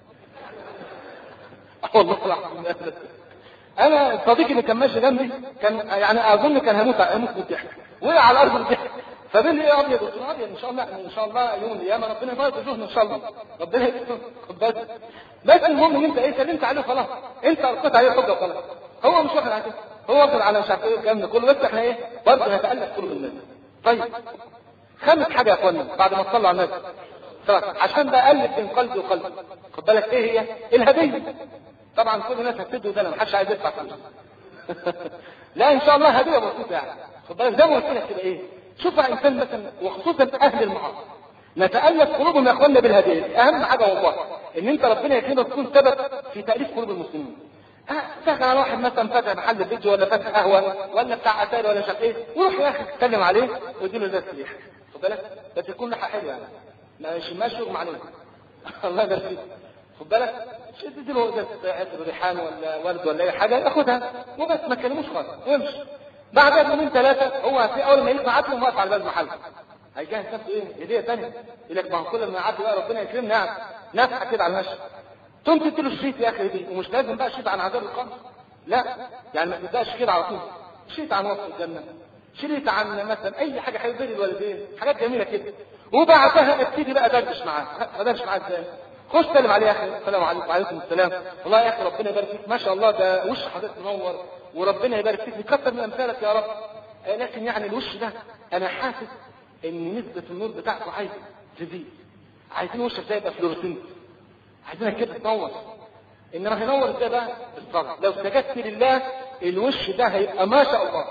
والله العظيم انا صديقي اللي كان ماشي جنبي كان يعني اظن كان هموت هموت من الضحك، وقع على الارض بالضحك، فبيقول لي ايه ابيض؟ قلت له ابيض ان شاء الله ان شاء الله يوم القيامه ربنا يبارك وجوهنا ان شاء الله، ربنا يستر. خد بالك بس المهم ان انت ايه سلمت عليه خلاص، انت القيت عليه حجه وخلاص، هو مش واخد على كده، هو واخد على مش عارف ايه الكلام ده كله، بس احنا ايه برضه هنتالف قلوب الناس. طيب خامس حاجه يا اخوانا بعد ما تصلوا على النبي عشان بقى الف بين قلبي وقلبي، خد بالك ايه هي؟ الهديه. طبعا كل الناس هتدوا ده، ما حدش عايز يدفع فلوس. لا ان شاء الله هديه بسيطه يعني، خد بالك زي ما قلت لك كده ايه، شوف انسان مثلا وخصوصا اهل المعاصي نتالف قلوبهم يا اخوانا بالهديه. اهم حاجه والله ان انت ربنا يكرمك تكون سبب في تاليف قلوب المسلمين. دخل على واحد مثلا فتح محل فيديو ولا فتح قهوه ولا بتاع اتاري ولا شاف ايه، وروح يا اخي تسلم عليه واديله ده تسليح، خد بالك بس يكون لها حلوه يعني ماشي ماشي يغمى عليه. الله يبارك فيك. خد بالك تدي له ده ريحان ولا ورد ولا اي حاجه ياخدها وبس ما تكلموش خالص ويمشي. بعد يومين ثلاثه هو في اول ما يطلع عدله واقف على باب المحل هيجهز نفسه ايه هديه ثانيه، يقول لك ما كل ما يعدي بقى ربنا يكرمنا يعني نفحه كده على المشي. تقوم تدي له شريط يا اخي دي، ومش لازم بقى شريط عن عذاب القبر، لا يعني ما تبداش كده على طول، شريط عن وصف الجنه، شريط عن مثلا اي حاجه حلوه بين الوالدين، حاجات جميله كده، وبعدها ابتدي بقى دردش معاه. دردش معاه ازاي؟ خش سلم عليه يا اخي السلام عليكم. وعليكم السلام. والله يا اخي ربنا يبارك فيك ما شاء الله ده وش حضرتك منور وربنا يبارك فيك يكتر من امثالك يا رب. لكن يعني الوش ده انا حاسس ان نسبه النور بتاعته عايز تزيد، عايزين وشك ده يبقى فلورسنت، عايزينك كده تنور. انما هينور ازاي بقى؟ بالصلاه. لو سجدت لله الوش ده هيبقى ما شاء الله،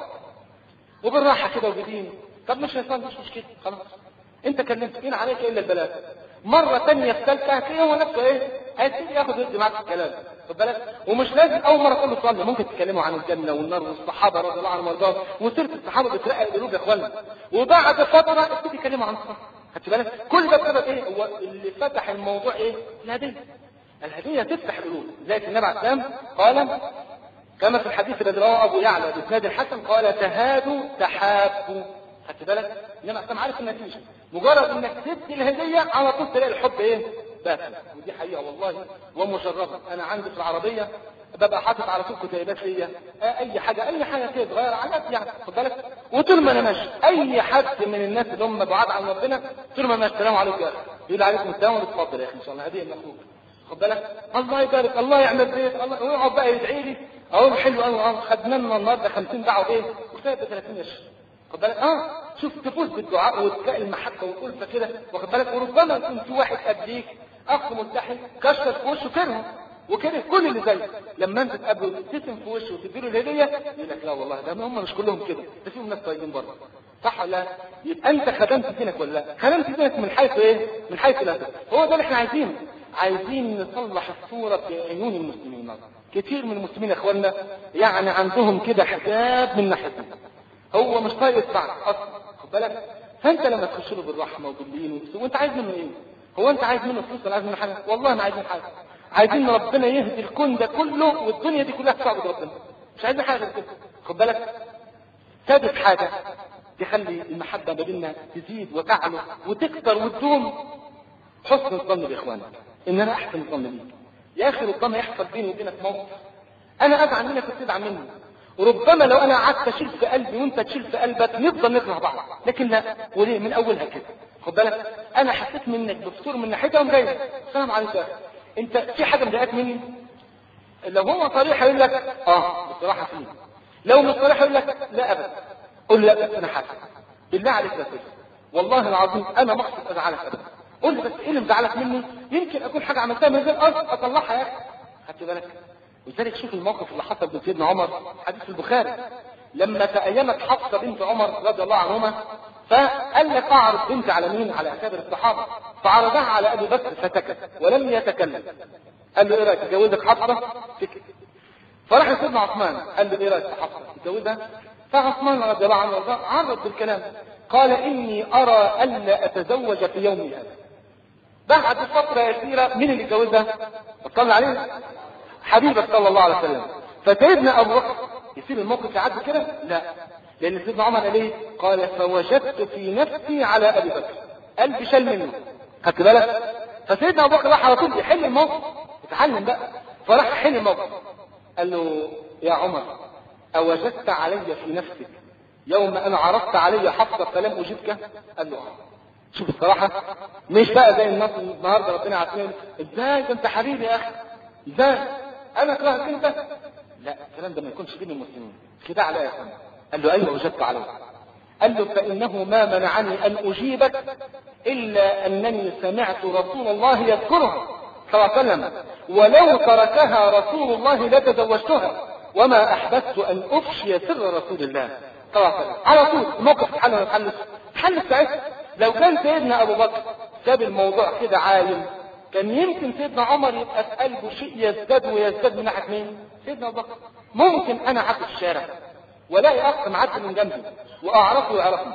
وبالراحه كده وبدين. طب مش هيصلي مش مشكله خلاص، انت كلمت مين عليك الا البلاغ. مره ثانيه في ثالثه هتلاقيه هو نفسه ايه؟ هيبتدي ياخد يدي معاك في الكلام، خد بالك. ومش لازم اول مره تقول له صلي، ممكن تتكلموا عن الجنه والنار والصحابه رضي الله عنهم وارضاهم، وسيره الصحابه بترقق القلوب يا اخوانا. وبعد فتره ابتدي يتكلموا عن الصلاه، خدت بالك. كل ده بسبب ايه؟ هو اللي فتح الموضوع ايه؟ الهديه. الهديه تفتح القلوب. زي النبي عليه السلام قال كما في الحديث الذي رواه ابو يعلى باسناد الحسن قال تهادوا تحابوا، خدت بالك. النبي عليه السلام عارف النتيجه، مجرد انك تدي الهديه على طول تلاقي الحب ايه؟ بس. ودي حقيقه والله ومجربه. انا عندي في العربيه ببقى حاطط على طول كتيبات ليا، اي حاجه اي حاجه كده تغير علامات يعني، خد بالك. وطول ما انا ماشي اي حد من الناس اللي هم بعاد عن ربنا طول ما ماشي السلام عليكم يا اخي، يقول عليكم السلام واتفضل يا اخي ان شاء الله هديه المخلوق، خد بالك. الله يبارك، الله يعمل بيت، الله ويقعد بقى يدعي لي اقول حلو قوي، خدنا لنا النهارده خمسين دعوه ايه وسايب ثلاثين قرش، خد بالك. اه شوف تفوز بالدعاء وتلاقي المحبه والالفه كده، واخد بالك. وربما يكون في واحد قبليك اخ ملتحي كشر في وشه كرهه وكره كل اللي زيه، لما انت تقابله وتبتسم في وشه وتديله الهديه يقول لك لا والله ده هم مش كلهم كده، ده فيهم ناس طيبين برضه، صح ولا لا؟ يبقى انت خدمت دينك ولا لا؟ خدمت دينك من حيث ايه؟ من حيث لا. هو ده اللي احنا عايزينه. عايزين نصلح الصوره في عيون المسلمين. كتير من المسلمين يا اخوانا يعني عندهم كده حساب من ناحيتنا، هو مش طايق يدفعك اصلا، خد بالك. فانت لما تخش له بالرحمه وباللين وانت عايز منه ايه؟ هو انت عايز منه فلوس ولا عايز منه حاجه؟ والله ما عايزين حاجه. عايزين ربنا يهدي الكون ده كله والدنيا دي كلها تعبد ربنا، مش عايزين حاجه غير كده، خد بالك. ثابت حاجه تخلي المحبه ما بيننا تزيد وتعلو وتكثر وتدوم، حسن الظن باخوانك، ان انا احسن الظن بيك يا اخي. ربما يحصل بيني وبينك موقف انا ازعل منك وتزعل مني، وربما لو انا قعدت اشيل في قلبي وانت تشيل في قلبك نفضل نكره بعض، لكن لا، وليه؟ من اولها كده، خد بالك. انا حسيت منك بفتور من ناحيتها ومضايقك، السلام عليكم يا اخي، انت في حاجه مضايقاك مني؟ لو هو صريح يقول لك اه بصراحه فيه، لو مش صريح يقول لك لا ابدا، قول لا بس انا حاسس بالله عليك لا تزعل، والله العظيم انا ما اقصد ازعلك ابدا، قول لي بس ايه اللي مزعلك مني؟ يمكن اكون حاجه عملتها من غير قصد اطلعها يا اخي، خدت بالك. ولذلك شوف الموقف اللي حصل بين سيدنا عمر، حديث البخاري، لما تأيمت حفصه بنت عمر رضي الله عنهما، فقال لك اعرض بنت على مين؟ على اكابر الصحابه، فعرضها على ابي بكر فسكت ولم يتكلم. قال له ايه رايك تجوزك حفصه؟ سكت. فراح سيدنا عثمان قال له ايه رايك حفصه تجوزها؟ فعثمان رضي الله عنه عرض بالكلام، قال اني ارى الا اتزوج في يومي هذا. بعد فتره يسيره مين اللي اتجوزها؟ صلى عليه حبيبك صلى الله عليه وسلم. فسيدنا ابو بكر يصير الموقف يعدي كده؟ لا، لان سيدنا عمر قال ايه؟ قال فوجدت في نفسي على ابي بكر، قلبي شال منه، خدت بالك. فسيدنا ابو بكر راح على طول يحل الموقف، يتعلم بقى، فراح يحل الموقف، قال له يا عمر اوجدت علي في نفسك يوم ان عرضت علي حفصه فلم اجبك؟ قال له شوف الصراحه، مش بقى زي الناس النهارده ربنا يعافينا، ازاي ده انت حبيبي يا اخي، ازاي انا اكرهك انت؟ لا، الكلام ده ما يكونش بين المسلمين كده عليا يا اخوان. قال له ايوه وجدت عليه. قال له فانه ما منعني ان اجيبك الا انني سمعت رسول الله يذكرها صلى الله عليه وسلم، ولو تركها رسول الله لتزوجتها وما احببت ان افشي سر رسول الله صلى الله عليه وسلم. على طول الموقف اتحل ولا اتحل؟ اتحل ساعتها. لو كان سيدنا ابو بكر ساب الموضوع كده عالم، كان يمكن سيدنا عمر يبقى في قلبه شيء يزداد ويزداد من ناحيه مين؟ سيدنا ابو بكر. ممكن انا عدي في الشارع ولاقي اخ معدي من جنبي واعرفه ويعرفني،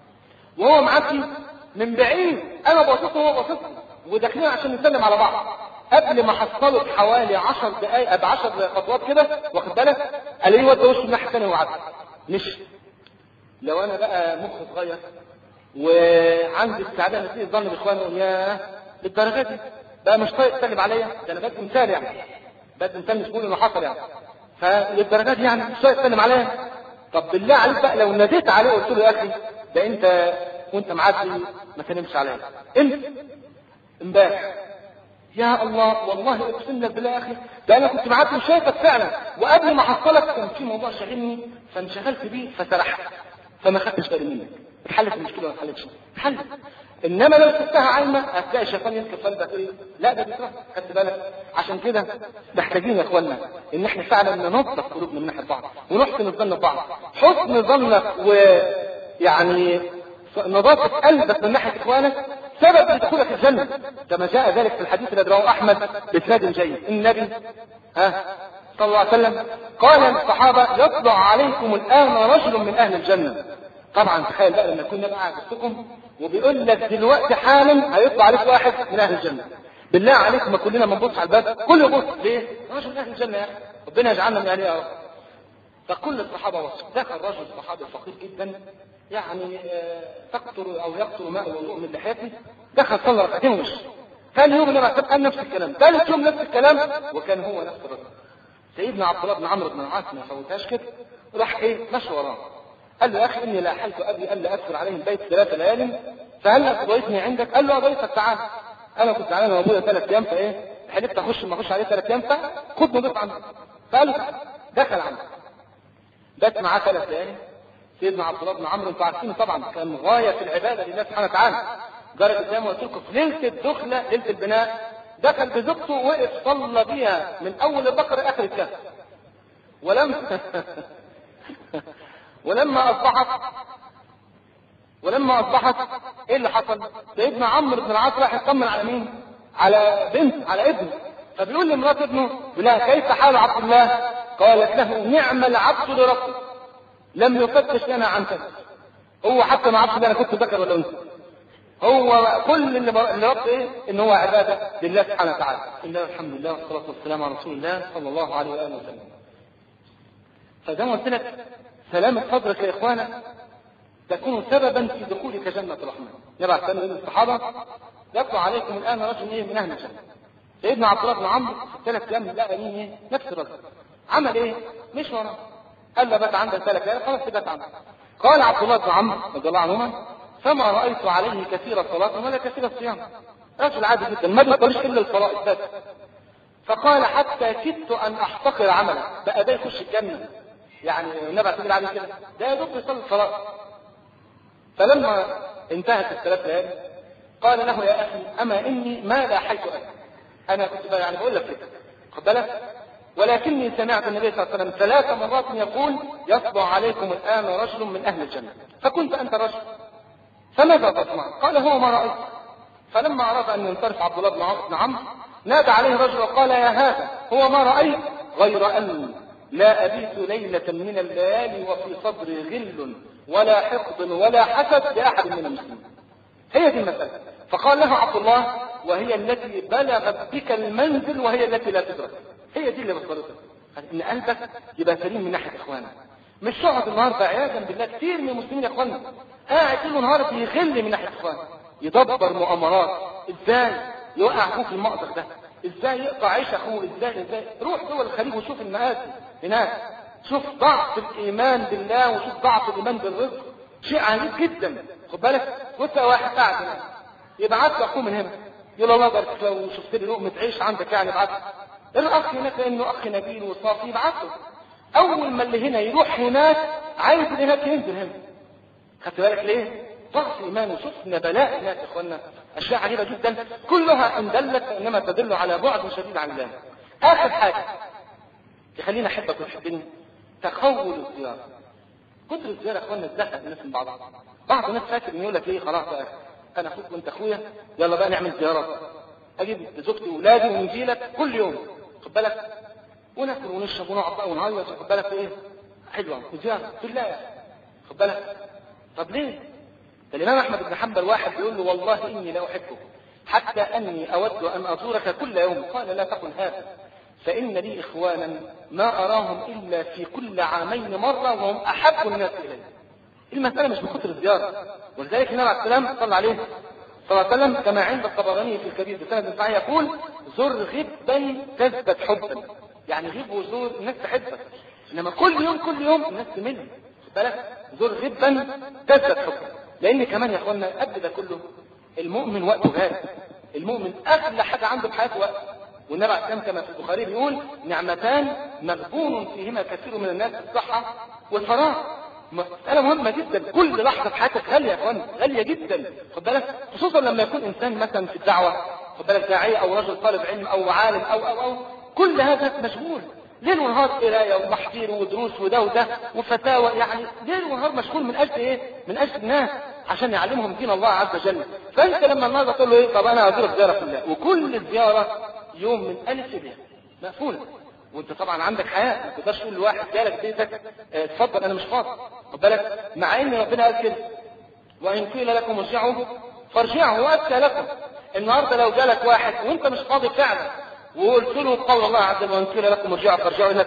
وهو معدي من بعيد انا باصص وهو باصص وداخلين عشان نسلم على بعض، قبل ما حصله بحوالي عشر دقائق بعشر خطوات كده، واخد بالك، قال لي ودى وشه الناحيه الثانيه وعدي. مش لو انا بقى مخ صغير وعندي استعداد اسيء الظن باخواني، يا للدرجه دي بقى مش طايق تسلم عليا، ده انا بدي مثال يعني، بدي مثال مش بقول انه حصل يعني، فللدرجه دي يعني مش طايق تسلم عليا. طب بالله عليك بقى لو ناديت عليه وقلت له يا اخي ده انت وانت معدي ما تنمش عليا انت امبارح، يا الله والله اقسم لك بالله يا اخي ده انا كنت معدي وشايفك فعلا، وقبل ما احصلك كان في موضوع شاغلني فانشغلت بيه فسرحت فما خدتش بالي منك. اتحلت المشكله ولا ما اتحلتش؟ اتحلت. انما لو سبتها عايمه هتلاقي الشيطان يسكت قلبك ايه؟ لا ده بيكره. خدت بالك؟ عشان كده محتاجين يا اخوانا ان احنا فعلا ننظف قلوبنا من ناحيه بعض ونحسن الظن ببعض. حسن ظنك ويعني نظافه قلبك من ناحيه اخوانك سبب لدخولك الجنه، كما جاء ذلك في الحديث الذي رواه احمد باسناد جيد. النبي ها صلى الله عليه وسلم قال للصحابه: يطلع عليكم الان رجل من اهل الجنه. طبعا تخيل بقى لما يكون النبي قاعد وسطكم وبيقول لك دلوقتي حالا هيطلع عليك واحد من اهل الجنه. بالله عليكم ما كلنا بنبص على الباب كله يبص ليه؟ رجل من اهل الجنه يا اخي، ربنا يجعلنا من اهلها يا رب. فكل الصحابه وصف. دخل رجل صحابي فقير جدا يعني تقطر او يقطر ماء الوضوء من لحيته، دخل صلى ركعتين ومشي. ثاني يوم النبي قال نفس الكلام، ثالث يوم نفس الكلام، وكان هو نفس الرجل. سيدنا عبد الله بن عمرو بن العاص ما فوتهاش كده، راح ايه مشى وراه. قال له: يا اخي اني لا حلت ابي الا ادخل عليهم بيت ثلاث ليال، فهل تضيفني عندك؟ قال له: اضيفك تعال. انا كنت تعبان وابويا ثلاث ايام فايه حلفت اخش ما اخش عليه ثلاث ايام فخد نضيف عنه. فقال له تعال. دخل عنه بات معاه ثلاث ليالي. سيدنا عبد الله بن عمرو انتوا عارفين طبعا كان غايه في العباده لله سبحانه وتعالى. درجه زي ما قلت لكم في ليله الدخله ليله البناء دخل بزوجته وقف صلى بيها من اول البقره اخر الكهف. ولم ولما اصبحت ولما اصبحت ايه اللي حصل؟ سيدنا عمرو بن العاص راح يطمن على مين؟ على بنت على ابنه. فبيقول لمرات ابنه: بلا كيف حال عبد الله؟ قالت له: نعم العبد لربه لم يفتش لنا عن كذا. هو حتى ما عرفش انا كنت ذكر ولا انثى، هو كل اللي ربط ايه؟ ان هو عباده لله سبحانه وتعالى. بسم الله والحمد لله والصلاه والسلام على رسول الله صلى الله عليه واله وسلم. فزي ما قلت لك سلامة صدرك يا اخوانا تكون سببا في دخولك جنة الرحمن. يبقى كان من الصحابة: يطلع عليكم الآن رجل ايه من أهل الجنة. سيدنا عبد الله بن عمرو في الثلاث أيام لقى مين ايه؟ نفس الرجل. عمل ايه؟ مش وراه. قال له: بات عندك ثلاث أيام خلاص بات عندك. قال عبد الله بن عمرو رضي الله عنهما: فما رأيت عليه كثير صلاة ولا كثير الصيام. رجل عادي جدا ما بيصليش إلا الصلاة بس. فقال: حتى كدت أن أحتقر عمله، بقى ده يخش الجنة. يعني النبي عليه الصلاة والسلام كده ده يا دوب يصلي الصلاة. فلما انتهت الثلاث ليالي قال له: يا اخي اما اني ما لاحيت اكل. انا كنت يعني بقول لك كده خد بالك، ولكني سمعت النبي صلى الله عليه وسلم ثلاث مرات يقول: يطلع عليكم الان رجل من اهل الجنه، فكنت انت رجل فماذا تصنع؟ قال: هو ما رايت. فلما اراد ان ينصرف عبد الله بن عمرو نادى عليه رجل وقال: يا هذا هو ما رايت غير ان لا ابيت ليله من الليالي وفي صدري غل ولا حقد ولا حسد لأحد من المسلمين. هي دي المسألة. فقال له عبد الله: وهي التي بلغت بك المنزل وهي التي لا تدرك. هي دي اللي بصرتك ان قلبك يبقى سليم من ناحية اخوانك. مش تقعد النهارده عياذا بالله كتير من المسلمين يا اخوانا قاعد طول النهار بيغل من ناحية اخوانه، يدبر مؤامرات ازاي يوقع اخوه في المأزق ده، ازاي يقطع عيش اخوه، ازاي ازاي روح دول الخليج وشوف المآسي هناك، شوف ضعف الايمان بالله وشوف ضعف الايمان بالرزق، شيء عنيف جدا. خد بالك وانت واحد قاعد هنا يبعت له اخوه من هنا يقول له: الله يبارك لو شفت لي لقمه عيش عندك يعني ابعت له. الاخ هناك لانه اخ نبيل وصافي يبعت له. اول ما اللي هنا يروح هناك عايز اللي هناك ينزل هنا. خدت بالك ليه؟ ضعف ايمان. وشفنا بلاء هناك يا اخوانا اشياء عجيبه جدا كلها ان دلت انما تدل على بعد شديد عن الله. اخر حاجه يخلينا احبك وتحبني تخول الزياره. كتر الزياره يا اخوانا تزهق الناس من بعضها. بعض الناس فاكر انه يقول لك ايه خلاص بقى انا اخوك وانت اخويا يلا بقى نعمل زيارات، اجيب زوجتي واولادي ونجي لك كل يوم خد بالك وناكل ونشرب ونقعد بقى ونعيط خد بالك ايه حلوه وزياره في الله خد بالك. طب ليه؟ ده الامام احمد بن حنبل واحد بيقول له: والله اني لا احبك حتى اني اود ان ازورك كل يوم. قال: لا تقل هذا فإن لي إخوانا ما أراهم إلا في كل عامين مرة وهم أحب الناس إلي. المسألة مش بكثر الزيارة. ولذلك النبي عليه السلام صلى عليه صلى الله عليه وسلم كما عند الطبراني في الكبير بسند صحيح يقول: زر غبا تزدد حبا. يعني غيب وزور الناس تحبك، إنما كل يوم كل يوم الناس تمل. بالك زر غبا تزدد حبا. لأن كمان يا أخوانا قبل ده كله المؤمن وقته غالي. المؤمن أغلى حاجة عنده في حياته وقت. والنبي عليه السلام كما في البخاري بيقول: نعمتان مغبون فيهما كثير من الناس: الصحة والفراغ. مسألة مهمة جدا، كل لحظة في حياتك غالية يا اخوان، غالية جدا، خد بالك، خصوصا لما يكون انسان مثلا في الدعوة، خد بالك، داعية او رجل طالب علم او عالم او او او كل هذا مشغول ليل ونهار، قرايه وتحضير ودروس وده وده وفتاوى، يعني ليل ونهار مشغول من اجل ايه؟ من اجل الناس عشان يعلمهم دين الله عز وجل. فانت لما النهارده تقول له ايه؟ طب انا هزورك زياره في الله، وكل الزياره يوم من الف الى مقفوله، وانت طبعا عندك حياه، ما تقدرش تقول لواحد جالك بيتك اه اتفضل انا مش فاضي، خد بالك، مع ان ربنا قال كده وان قيل لكم ارجعوا فارجعوا واتى لكم. النهارده لو جالك واحد وانت مش فاضي فعلا وقلت له قول الله عز وجل وان قيل لكم ارجعوا فارجعوا الى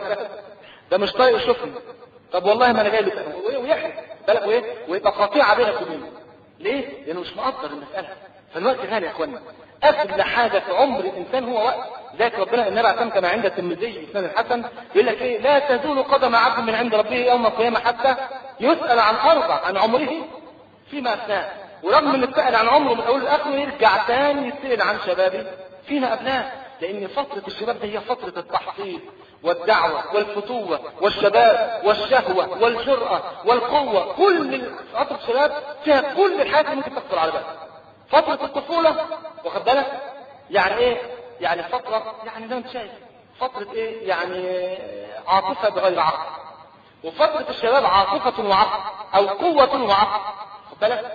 ده مش طايق يشوفني، طب والله ما انا جاي لك ويحرق بالك وايه ويبقى قطيعه بينك وبينه. ليه؟ لانه مش مقدر المساله. فالوقت غالي يا اخوانا، اغلى حاجه في عمر الانسان هو وقت. ذاك ربنا النبي عليه كما عند الترمذي بسند الحسن يقول لك ايه؟ لا تزول قدم عبد من عند ربه يوم القيامه حتى يسال عن اربع، عن عمره فيما افناه. ورغم ان اتسال عن عمره من اول لاخره يرجع ثاني يسال عن شبابه فيما ابناه، لان فتره الشباب دي هي فتره التحصيل والدعوة والفتوة والشباب والشهوة والجرأة والقوة. كل فترة الشباب فيها كل الحاجات اللي ممكن تخطر على بالك. فترة الطفولة واخد بالك يعني ايه؟ يعني فترة يعني زي ما انت شايف فترة ايه؟ يعني عاطفة بغير عقل. وفترة الشباب عاطفة وعقل او قوة وعقل، واخد بالك.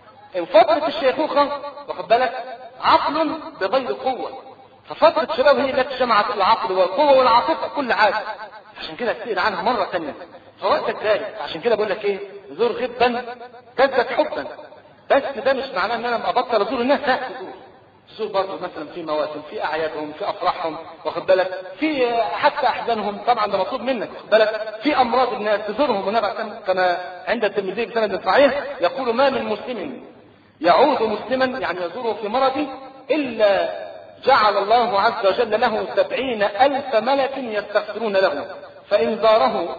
فترة الشيخوخة واخد بالك عقل بغير قوة. ففترة الشباب هي التي جمعت العقل والقوة والعاطفة كل حاجة. عشان كده تسأل عنها مرة ثانية فوقتك ذلك. عشان كده بقول لك ايه؟ زور غبا تزداد حبا. بس ده مش معناه ان انا ابطل ازور الناس، لا، تزور تزور برضه مثلا في مواسم، في اعيادهم، في افراحهم، واخد بالك، في حتى احزانهم، طبعا ده مطلوب منك، واخد بالك، في امراض الناس تزورهم. والنبي كما عند الترمذي بسند صحيح يقول ما من مسلم يعود مسلما يعني يزوره في مرضه الا جعل الله عز وجل له سبعين ألف ملك يستغفرون له، فإن زاره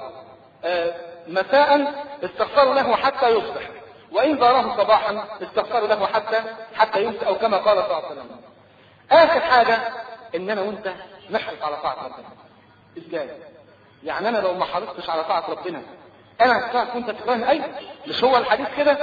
مساء استغفروا له حتى يصبح، وإن زاره صباحا استغفروا له حتى حتى يمسي، أو كما قال صلى الله عليه وسلم. آخر حاجة إن أنا وأنت نحرص على طاعة ربنا. إزاي؟ يعني أنا لو ما حرصتش على طاعة ربنا أنا هتفهم وأنت تكرهني. أيوة، مش هو الحديث كده؟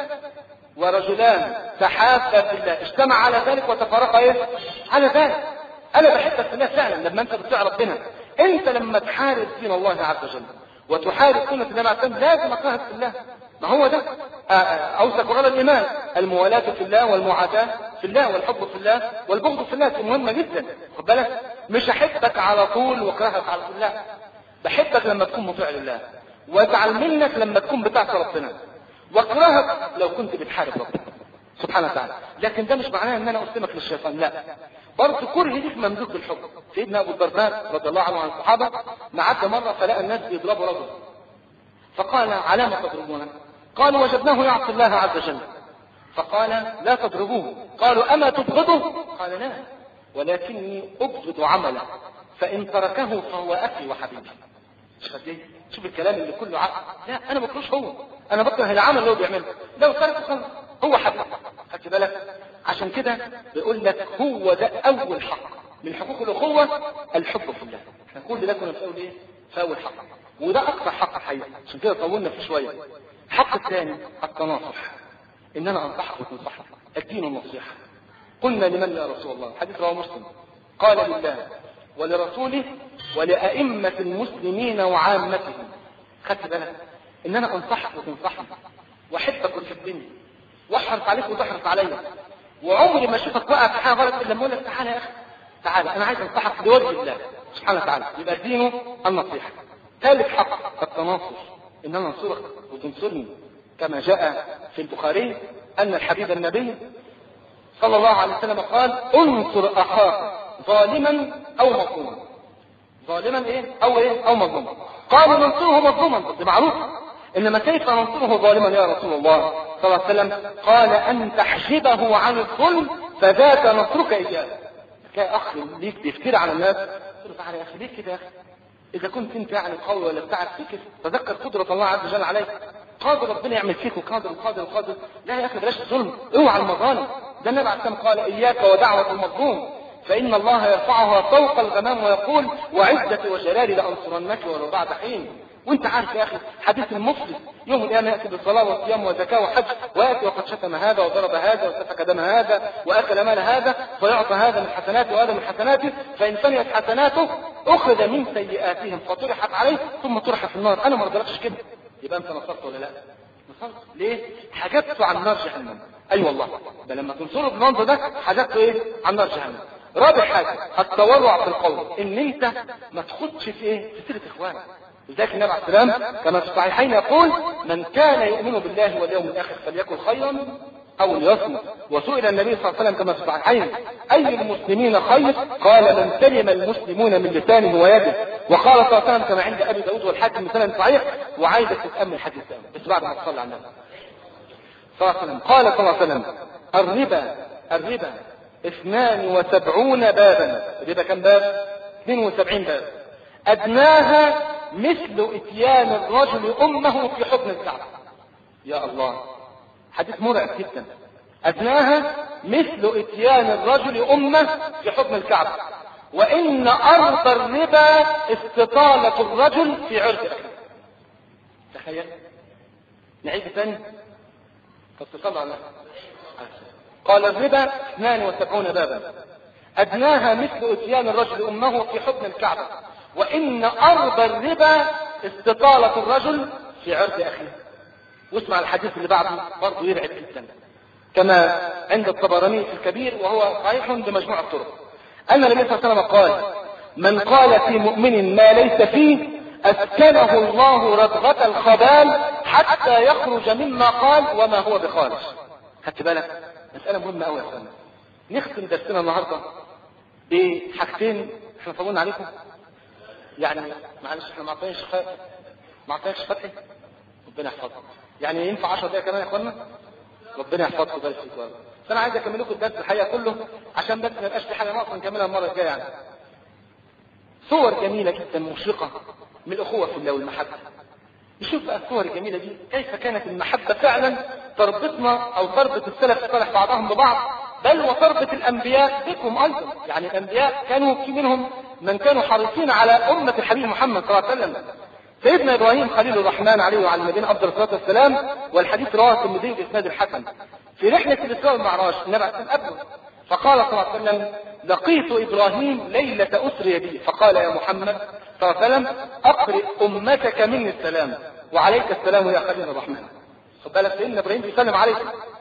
ورجلان تحابا في الله اجتمع على ذلك وتفرقا ايه؟ على ذلك. انا بحبك في الله فعلا لما انت بتطيع ربنا. انت لما تحارب دين الله عز وجل وتحارب سنة النبي عليه الصلاة لازم اكرهك في الله. ما هو ده اوثق غرض الايمان، الموالاة في الله والمعاداة في الله والحب في الله والبغض في الله. دي مهمة جدا، خد بالك. مش احبك على طول واكرهك على طول، لا، بحبك لما تكون مطيع لله، وازعل منك لما تكون بتعصي ربنا، واكرهك لو كنت بتحارب ربنا سبحانه وتعالى. لكن ده مش معناه ان انا اسلمك للشيطان، لا، برضه كره ليك مملوك بالحب. سيدنا ابو الدرداء رضي الله عنه عن الصحابه معدى مره فلقى الناس بيضربوا رجل، فقال على ما تضربونه؟ قالوا وجدناه يعصي الله عز وجل. فقال لا تضربوه. قالوا اما تبغضه؟ قال لا، ولكني ابغض عمله، فان تركه فهو اخي وحبيبي. شوف الكلام اللي كله عقل. لا، انا ما بكرهش هو، انا بكره العمل اللي هو بيعمله. لو تركه خلاص هو حبيبي، خدت بالك. عشان كده بيقول لك هو ده اول حق من حقوق الاخوه، الحب في الله. احنا كل ده كنا بنقول ايه؟ في اول حق، وده اكثر حق الحقيقه. عشان كده طولنا فيه شويه. الحق الثاني التناصح، ان انا انصحك وتنصحك، الدين النصيحه. قلنا لمن يا رسول الله؟ حديث رواه مسلم، قال لله ولرسوله ولأئمة المسلمين وعامتهم. خدت بالك ان انا انصحك وتنصحني، واحبك وتحبني، واحرص عليك وتحرص عليا، وعمري ما اشوفك واقع في حاجه غلط الا لما اقول لك تعالى يا اخي تعالى انا عايز انصحك لوجه الله سبحانه وتعالى. يبقى دينه النصيحه. ثالث حق التناصر، ان انا انصرك وتنصرني، كما جاء في البخاري ان الحبيب النبي صلى الله عليه وسلم قال انصر اخاك ظالما او مظلوما. ظالما ايه او ايه او مظلوما. قالوا ننصره مظلوما، دي معروفه، انما كيف ننصره ظالما يا رسول الله صلى الله عليه وسلم؟ قال ان تحجبه عن الظلم فذاك نصرك اياه. كاي اخ ليك بيفتري على الناس تقول له تعالى يا اخي ليه كده يا اخي؟ اذا كنت انت يعني قوي ولا بتاعك فيك تذكر قدره الله عز وجل عليك، قادر ربنا يعمل فيك وقادر وقادر وقادر. لا يا اخي بلاش الظلم، اوعى المظالم. ده النبي عليه الصلاه والسلام قال اياك ودعوه المظلوم فإن الله يرفعها فوق الغمام ويقول وعزتي وجلالي لأنصرنك ولو بعد حين. وانت عارف يا اخي حديث المفلس يوم القيامه ياتي بالصلاه والصيام والزكاه والحج، وياتي وقد شتم هذا وضرب هذا وسفك دم هذا واكل مال هذا، فيعطى هذا من حسناته وهذا من حسناته، فان فنيت حسناته اخذ من سيئاتهم فطرحت عليه ثم طرح في النار. انا ما رضيتش كده، يبقى انت نصرت ولا لا؟ نصرت. ليه؟ حجبته عن نار جهنم. اي أيوة والله، ده لما تنصره بالمنظر ده حجبته ايه؟ عن نار جهنم. رابع حاجه التورع في القول، ان انت ما تخدش في ايه؟ في سيره اخوانك. لذلك النبي عليه السلام كما في الصحيحين يقول من كان يؤمن بالله واليوم الاخر فليكن خيرا او ليصمت. وسئل النبي صلى الله عليه وسلم كما في الصحيحين اي المسلمين خير؟ قال من سلم المسلمون من لسانه ويده. وقال صلى الله عليه وسلم كما عند ابي داود والحاكم بسند صحيح، وعايزك تتامل الحديث ده بس بعد ما تصلي على النبي صلى الله عليه وسلم. قال صلى الله عليه وسلم الربا الربا اثنان وسبعون بابا. الربا كم باب؟ اثنين وسبعين باب. ادناها مثل اتيان الرجل امه في حضن الكعبه. يا الله، حديث مرعب جدا. ادناها مثل اتيان الرجل امه في حضن الكعبه، وان ارض الربا استطاله الرجل في عرض اخيه. تخيل. نعيد ثاني. فاتصل على قال الربا اثنان وسبعون بابا، ادناها مثل اتيان الرجل امه في حضن الكعبه، وان ارض الربا استطالة الرجل في عرض اخيه. واسمع الحديث اللي بعده برضه يرعب جدا كما عند الطبراني في الكبير، وهو صحيح بمجموع الطرق، ان النبي صلى الله عليه وسلم قال من قال في مؤمن ما ليس فيه اسكنه الله ردغة الخبال حتى يخرج مما قال وما هو بخارج. خدت بالك؟ مسألة مهمة قوي يا اخوانا. نختم درسنا النهارده بحاجتين احنا طولنا عليكم، يعني معلش احنا ما عطيناش ما عطيناش فتحي، ربنا يحفظكم. يعني ينفع عشر دقايق كمان يا اخوانا؟ ربنا يحفظكم ويبارك فيكم. فانا عايز اكمل لكم الدرس الحقيقه كله عشان بس ما يبقاش في حاجه ناقصه نكملها المره الجايه. يعني صور جميله جدا مشرقه من الاخوه في الله والمحبه. نشوف بقى الصور الجميله دي كيف كانت المحبه فعلا تربطنا او تربط السلف الصالح بعضهم ببعض، بل وتربط الانبياء بكم ايضا. يعني الانبياء كانوا في منهم من كانوا حريصين على امه الحبيب محمد صلى الله عليه وسلم. سيدنا ابراهيم خليل الرحمن عليه وعلى النبينا افضل الصلاه والسلام، والحديث رواه الترمذي باسناد الحسن، في رحله الاسراء والمعراج النبي عليه الصلاه والسلام فقال صلى الله عليه وسلم لقيت ابراهيم ليله اسري بي، فقال يا محمد صلى الله عليه وسلم اقرئ امتك مني السلام وعليك السلام يا خليل الرحمن. خد بالك سيدنا ابراهيم بيسلم عليك،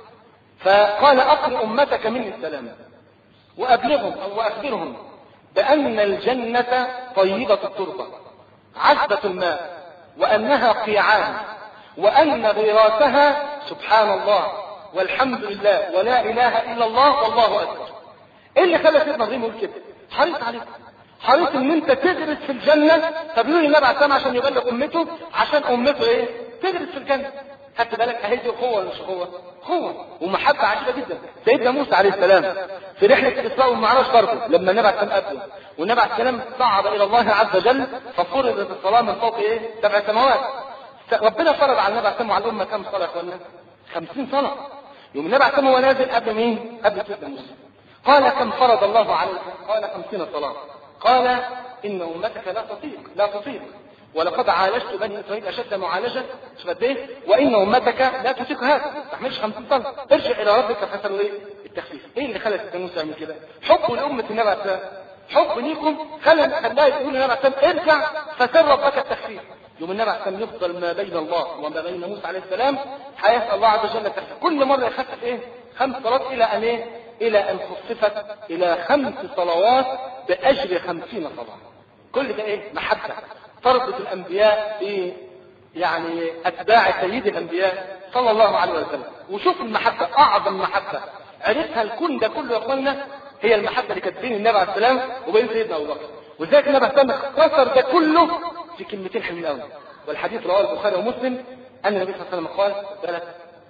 فقال اقرئ امتك مني السلام وابلغهم او واخبرهم بان الجنه طيبه التربه عذبه الماء، وانها قيعان، وان غراسها سبحان الله والحمد لله ولا اله الا الله والله اكبر. ايه اللي خلى سيدنا ابراهيم يقول كده؟ حريص عليك، حريص ان انت تدرس في الجنه. طب يقول النبي عليه السلام عشان يبلغ امته، عشان امته ايه؟ تدرس في الجنه. خدت بالك؟ اهي دي اخوه ولا مش اخوه؟ اخوه ومحبه عجيبه جدا. سيدنا موسى عليه السلام في رحله الاسراء والمعراج برضه لما النبي عليه السلام قابله، والنبي عليه السلام صعد الى الله عز وجل ففرضت الصلاه من فوق ايه؟ سبع سماوات. ربنا فرض على النبي عليه السلام وعلى الامه كم صلاه يا اخوانا؟ خمسين صلاه. يوم النبي عليه السلام هو نازل قبل مين؟ قبل سيدنا موسى. قال كم فرض الله عليك؟ قال خمسين صلاه. قال ان امتك لا تطيق لا تطيق ولقد عالجت بني اسرائيل اشد معالجه، شوف قد ايه؟ وان امتك لا تطيق هذا، ما تحملش خمسين صلاه، ارجع الى ربك فسألوا ايه؟ التخفيف. ايه اللي خلى سيدنا موسى يعمل كده؟ حب لامه النبي عليه السلام، حب ليكم خلى خلاه يقول للنبي عليه السلام ارجع فسأل ربك التخفيف. يوم النبي عليه السلام يفضل ما بين الله وما بين موسى عليه السلام حياه الله عز وجل التخفيف، كل مره يخفف ايه؟ خمس صلوات الى ان ايه؟ الى ان خففت الى خمس صلوات باجر خمسين صلاه. كل ده ايه؟ محبه تربط الانبياء ب يعني اتباع سيد الانبياء صلى الله عليه وسلم. وشوف المحبه، اعظم محبه عرفها الكون ده كله يا اخوانا هي المحبه اللي كانت بين النبي عليه السلام وبين سيدنا ابو بكر. وذلك النبي عليه السلام اختصر ده كله في كلمتين حلوين قوي، والحديث رواه البخاري ومسلم ان النبي صلى الله عليه وسلم قال ثلاث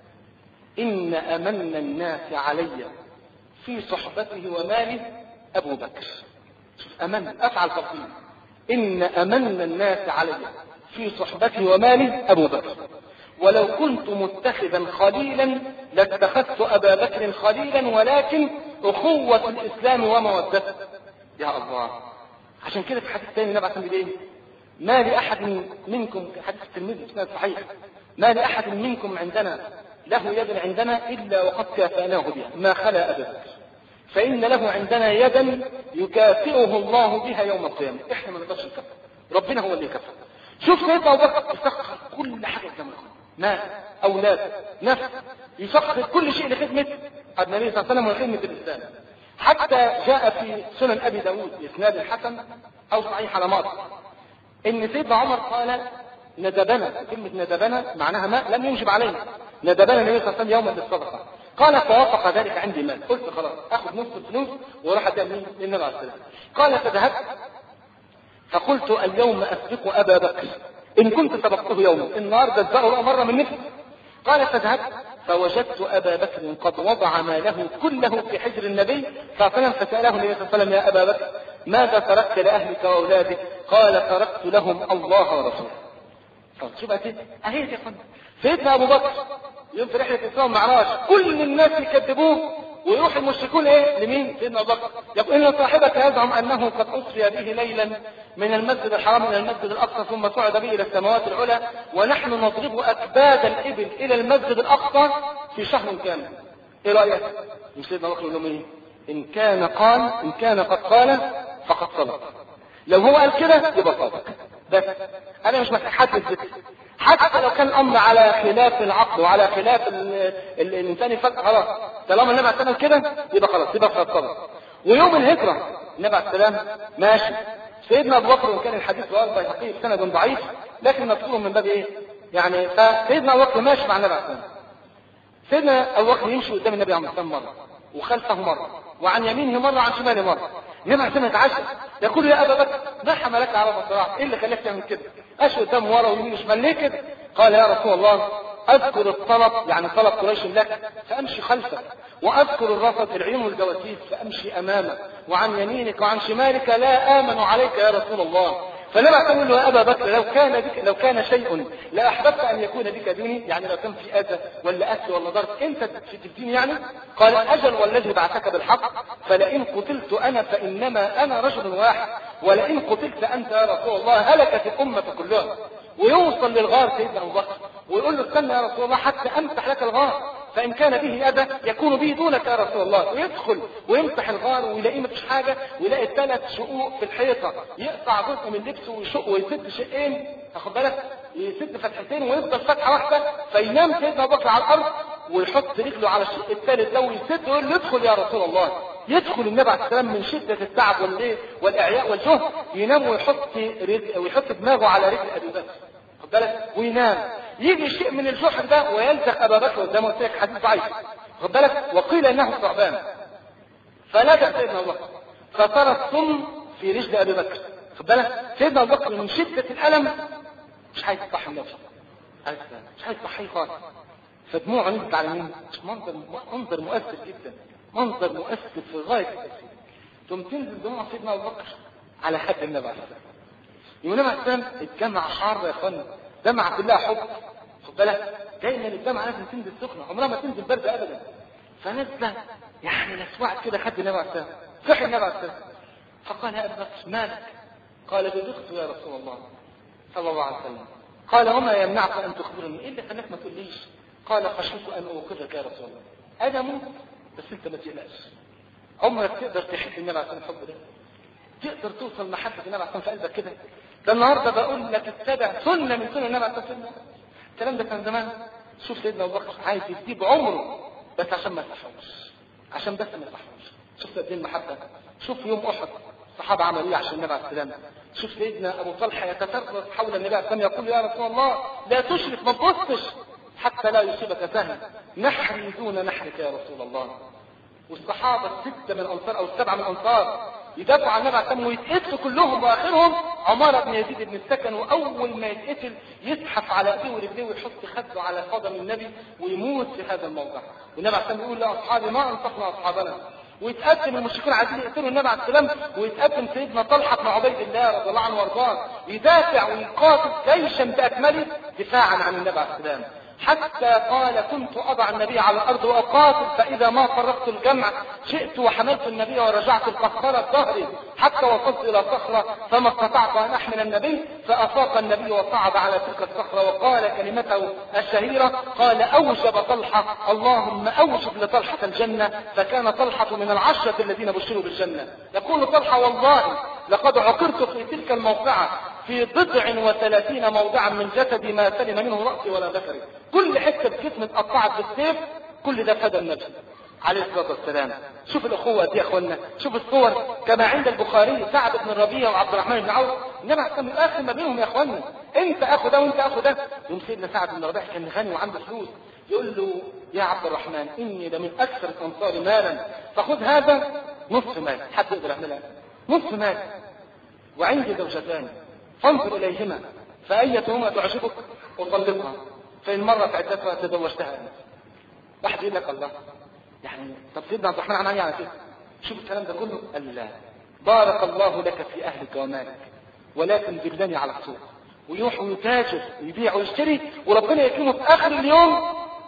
ان امن الناس علي في صحبته وماله ابو بكر. شوف امن افعل تفضيل، إن أمن الناس علي في صحبتي ومالي أبو بكر، ولو كنت متخذا خليلا لاتخذت أبا بكر خليلا ولكن اخوة الاسلام ومودته. يا الله. عشان كده في حديث ثاني النبي عليه الصلاه والسلام ما لأحد منكم، حديث الترمذي بسند صحيح، ما لأحد منكم عندنا له يد عندنا إلا وقد كافأناه بها ما خلا أبدا، فإن له عندنا يدا يكافئه الله بها يوم القيامة. إحنا ما نقدرش نكافئ، ربنا هو اللي يكافئ. شوف سيدنا أبو بكر يسخر كل حاجة قدام الخلق، مال، أولاد، نفس، يسخر كل شيء لخدمة النبي صلى الله عليه وسلم وخدمة الإسلام. حتى جاء في سنن أبي داود بإسناد الحسن أو صحيح على مأرب إن سيدنا عمر قال ندبنا، كلمة ندبنا معناها ما لم ينجب علينا، ندبنا النبي صلى الله عليه وسلم يوما للصدقة. قال فوافق ذلك عندي مال، قلت خلاص أخذ نصف الفلوس وراح أدي للنبي عليه السلام. قال فذهبت فقلت اليوم أسبق أبا بكر إن كنت سبقته يوما، النهارده أسبقه مرة من نفسي. قال فذهبت فوجدت أبا بكر قد وضع ماله كله في حجر النبي صلى الله عليه وسلم، فسأله النبي صلى الله عليه وسلم يا أبا بكر ماذا تركت لأهلك وأولادك؟ قال تركت لهم الله ورسوله. طب شو بقى كده؟ أهي يا فندم سيدنا أبو بكر يوم في رحلة الإسراء والمعراج كل الناس يكذبوه ويروح المشركون ايه لمين؟ سيدنا ابو بكر يقول ان صاحبك يزعم انه قد اسري به ليلا من المسجد الحرام الى المسجد الاقصى ثم صعد به الى السماوات العلى ونحن نضرب اكباد الابل الى المسجد الاقصى في شهر كامل. ايه رايك؟ سيدنا ابو بكر يقول لهم ايه؟ ان كان قال ان كان قد قال فقد صدق. لو هو قال كده يبقى صادق. بس انا مش محتاج ذكر، حتى لو كان الامر على خلاف العقل وعلى خلاف الانسان يفكر خلاص طالما النبي عليه السلام كده يبقى خلاص يبقى صدق. ويوم الهجره النبي عليه السلام ماشي سيدنا ابو بكر، وان كان الحديث رواه البيهقي بسند ضعيف لكن مذكور من باب ايه؟ يعني فسيدنا ابو بكر ماشي مع النبي عليه السلام. سيدنا ابو بكر يمشي قدام النبي عليه السلام مره وخلفه مره وعن يمينه مره وعن شماله مره. النبي عليه السلام يتعجب يقول يا ابا بكر ما حملك على الصراع؟ ايه اللي خلاك تعمل كده؟ اشي قدام ورا ويمين وشمال ليه كده؟ قال يا رسول الله اذكر الطلب يعني طلب قريش لك فامشي خلفك، واذكر الرفض العيون والجواسيس فامشي امامك، وعن يمينك وعن شمالك لا امن عليك يا رسول الله. فلما تقول له يا ابا بكر لو كان بك لو كان شيء لا احببت ان يكون بك ديني، يعني لو كان في اذى ولا اكل ولا ضرب انت في الدين يعني؟ قال اجل والذي بعثك بالحق فلئن قتلت انا فانما انا رجل واحد ولئن قتلت انت يا رسول الله هلكت الامه كلها. ويوصل للغار سيدنا ابو بكر ويقول له استنى يا رسول الله حتى امسح لك الغار فان كان به اذى يكون به دونك يا رسول الله. ويدخل ويمسح الغار ويلاقيه مفيش حاجه ويلاقي ثلاث شقوق في الحيطه، يقطع جزء من لبسه ويشق ويسد شقين تاخد بالك يسد فتحتين ويفضل فتحه واحده، فينام سيدنا ابو بكر على الارض ويحط رجله على الشق الثالث ده ويسد ويقول له ادخل يا رسول الله. يدخل النبي عليه السلام من شده التعب والايه والاعياء والجهد ينام ويحط رجل ويحط دماغه على رجل ابي بكر خد بالك وينام. يجي شيء من الجحر ده ويلزق ابا بكر زي ما قلت لك حديث ضعيف خد بالك وقيل انه ثعبان فلجأ سيدنا ابو بكر فترى السم في رجل ابي بكر خد بالك. سيدنا ابو بكر من شده الالم مش عايز يصحي نفسه مش عايز يصحيه خالص فدموعه نزلت على مين؟ منظر منظر مؤثر جدا منظر مؤثر في غايه التأثير. ثم تنزل دموع سيدنا ابو بكر على خد النبي عليه السلام. يوم النبي عليه السلام الجامعه حاره يا اخوانا دمعه كلها حب خد بالك. دايما الدمعه لازم تنزل سخنه عمرها ما تنزل برد ابدا. فنزل يعني لسوعت كده خد النبي عليه السلام صحي النبي عليه السلام فقال يا ابا بكر مالك؟ قال بضغط يا رسول الله صلى الله عليه وسلم. قال وما يمنعك ان تخبرني؟ ايه اللي خلاك ما تقوليش؟ قال خشيت ان اوقظك يا رسول الله. انا موت بس انت ما تقلقش. عمرك تقدر تحب النبي عليه السلام الحب ده؟ تقدر توصل محبه النبي عليه السلام في قلبك كده؟ ده النهارده بقول لك اتبع سنه من سنن النبي عليه السلام. الكلام ده كان زمان. شوف سيدنا ابو بكر عايز يسيب عمره بس عشان ما يصحوش عشان بس ما يصحوش. شوف قد ايه المحبه. شوف يوم احد الصحابه عملوا ايه عشان النبي عليه السلام. شوف سيدنا ابو طلحه يتترس حول النبي عليه السلام يقول يا رسول الله لا تشرك ما تبصش حتى لا يصيبك سهم نحري دون نحرك يا رسول الله. والصحابه السته من الانصار او السبعه من الانصار يدافعوا عن النبي عليه السلام ويتقتلوا كلهم واخرهم عمارة بن يزيد بن السكن. واول ما يتقتل يزحف على ايديه ورجليه ويحط خده على قدم النبي ويموت في هذا الموضع. والنبي عليه السلام يقول لاصحابي ما انصفنا اصحابنا. ويتقدم المشركين عايزين يقتلوا النبي عليه السلام ويتقدم سيدنا طلحه بن عبيد الله رضي الله عنه وارضاه يدافع ويقاتل جيشا باكمله دفاعا عن النبي عليه السلام. حتى قال كنت أضع النبي على الأرض وأقاتل، فإذا ما فرقت الجمع جئت وحملت النبي ورجعت القهقرة ظهري حتى وصلت إلى صخرة فما استطعت أن أحمل النبي، فأفاق النبي وصعد على تلك الصخرة وقال كلمته الشهيرة، قال أوجب طلحة اللهم أوجب لطلحة الجنة، فكان طلحة من العشرة الذين بشروا بالجنة. يقول طلحة والله لقد عقرت في تلك الموقعة في بضع وثلاثين موضعا من جسدي ما سلم منه رأسي ولا ذكري، كل حتة بجسم اتقطعت بالسيف، كل ده فدى النبي عليه الصلاة والسلام. شوف الأخوة دي يا أخوانا، شوف الصور كما عند البخاري سعد بن الربيع وعبد الرحمن بن عوف، إنما كان الآخر ما بينهم يا أخوانا، أنت أخو ده وأنت أخو ده. يوم سيدنا سعد بن الربيع كان غني وعنده فلوس، يقول له يا عبد الرحمن إني لمن أكثر الأنصار مالا، فخذ هذا نصف مال، حد يقدر يعملها نصف مال، وعندي زوجتان فانظر إليهما فأيتهما تعجبك وطلقها، فإن مرت عدتها تزوجتها أنت. واحد يقول لك الله يعني طب سيدنا عبد الرحمن عمل يعني كده، شوف الكلام ده كله، قال لا بارك الله لك في أهلك ومالك ولكن دلني على السوق، ويروح ويتاجر ويبيع ويشتري، وربنا يكرمه في آخر اليوم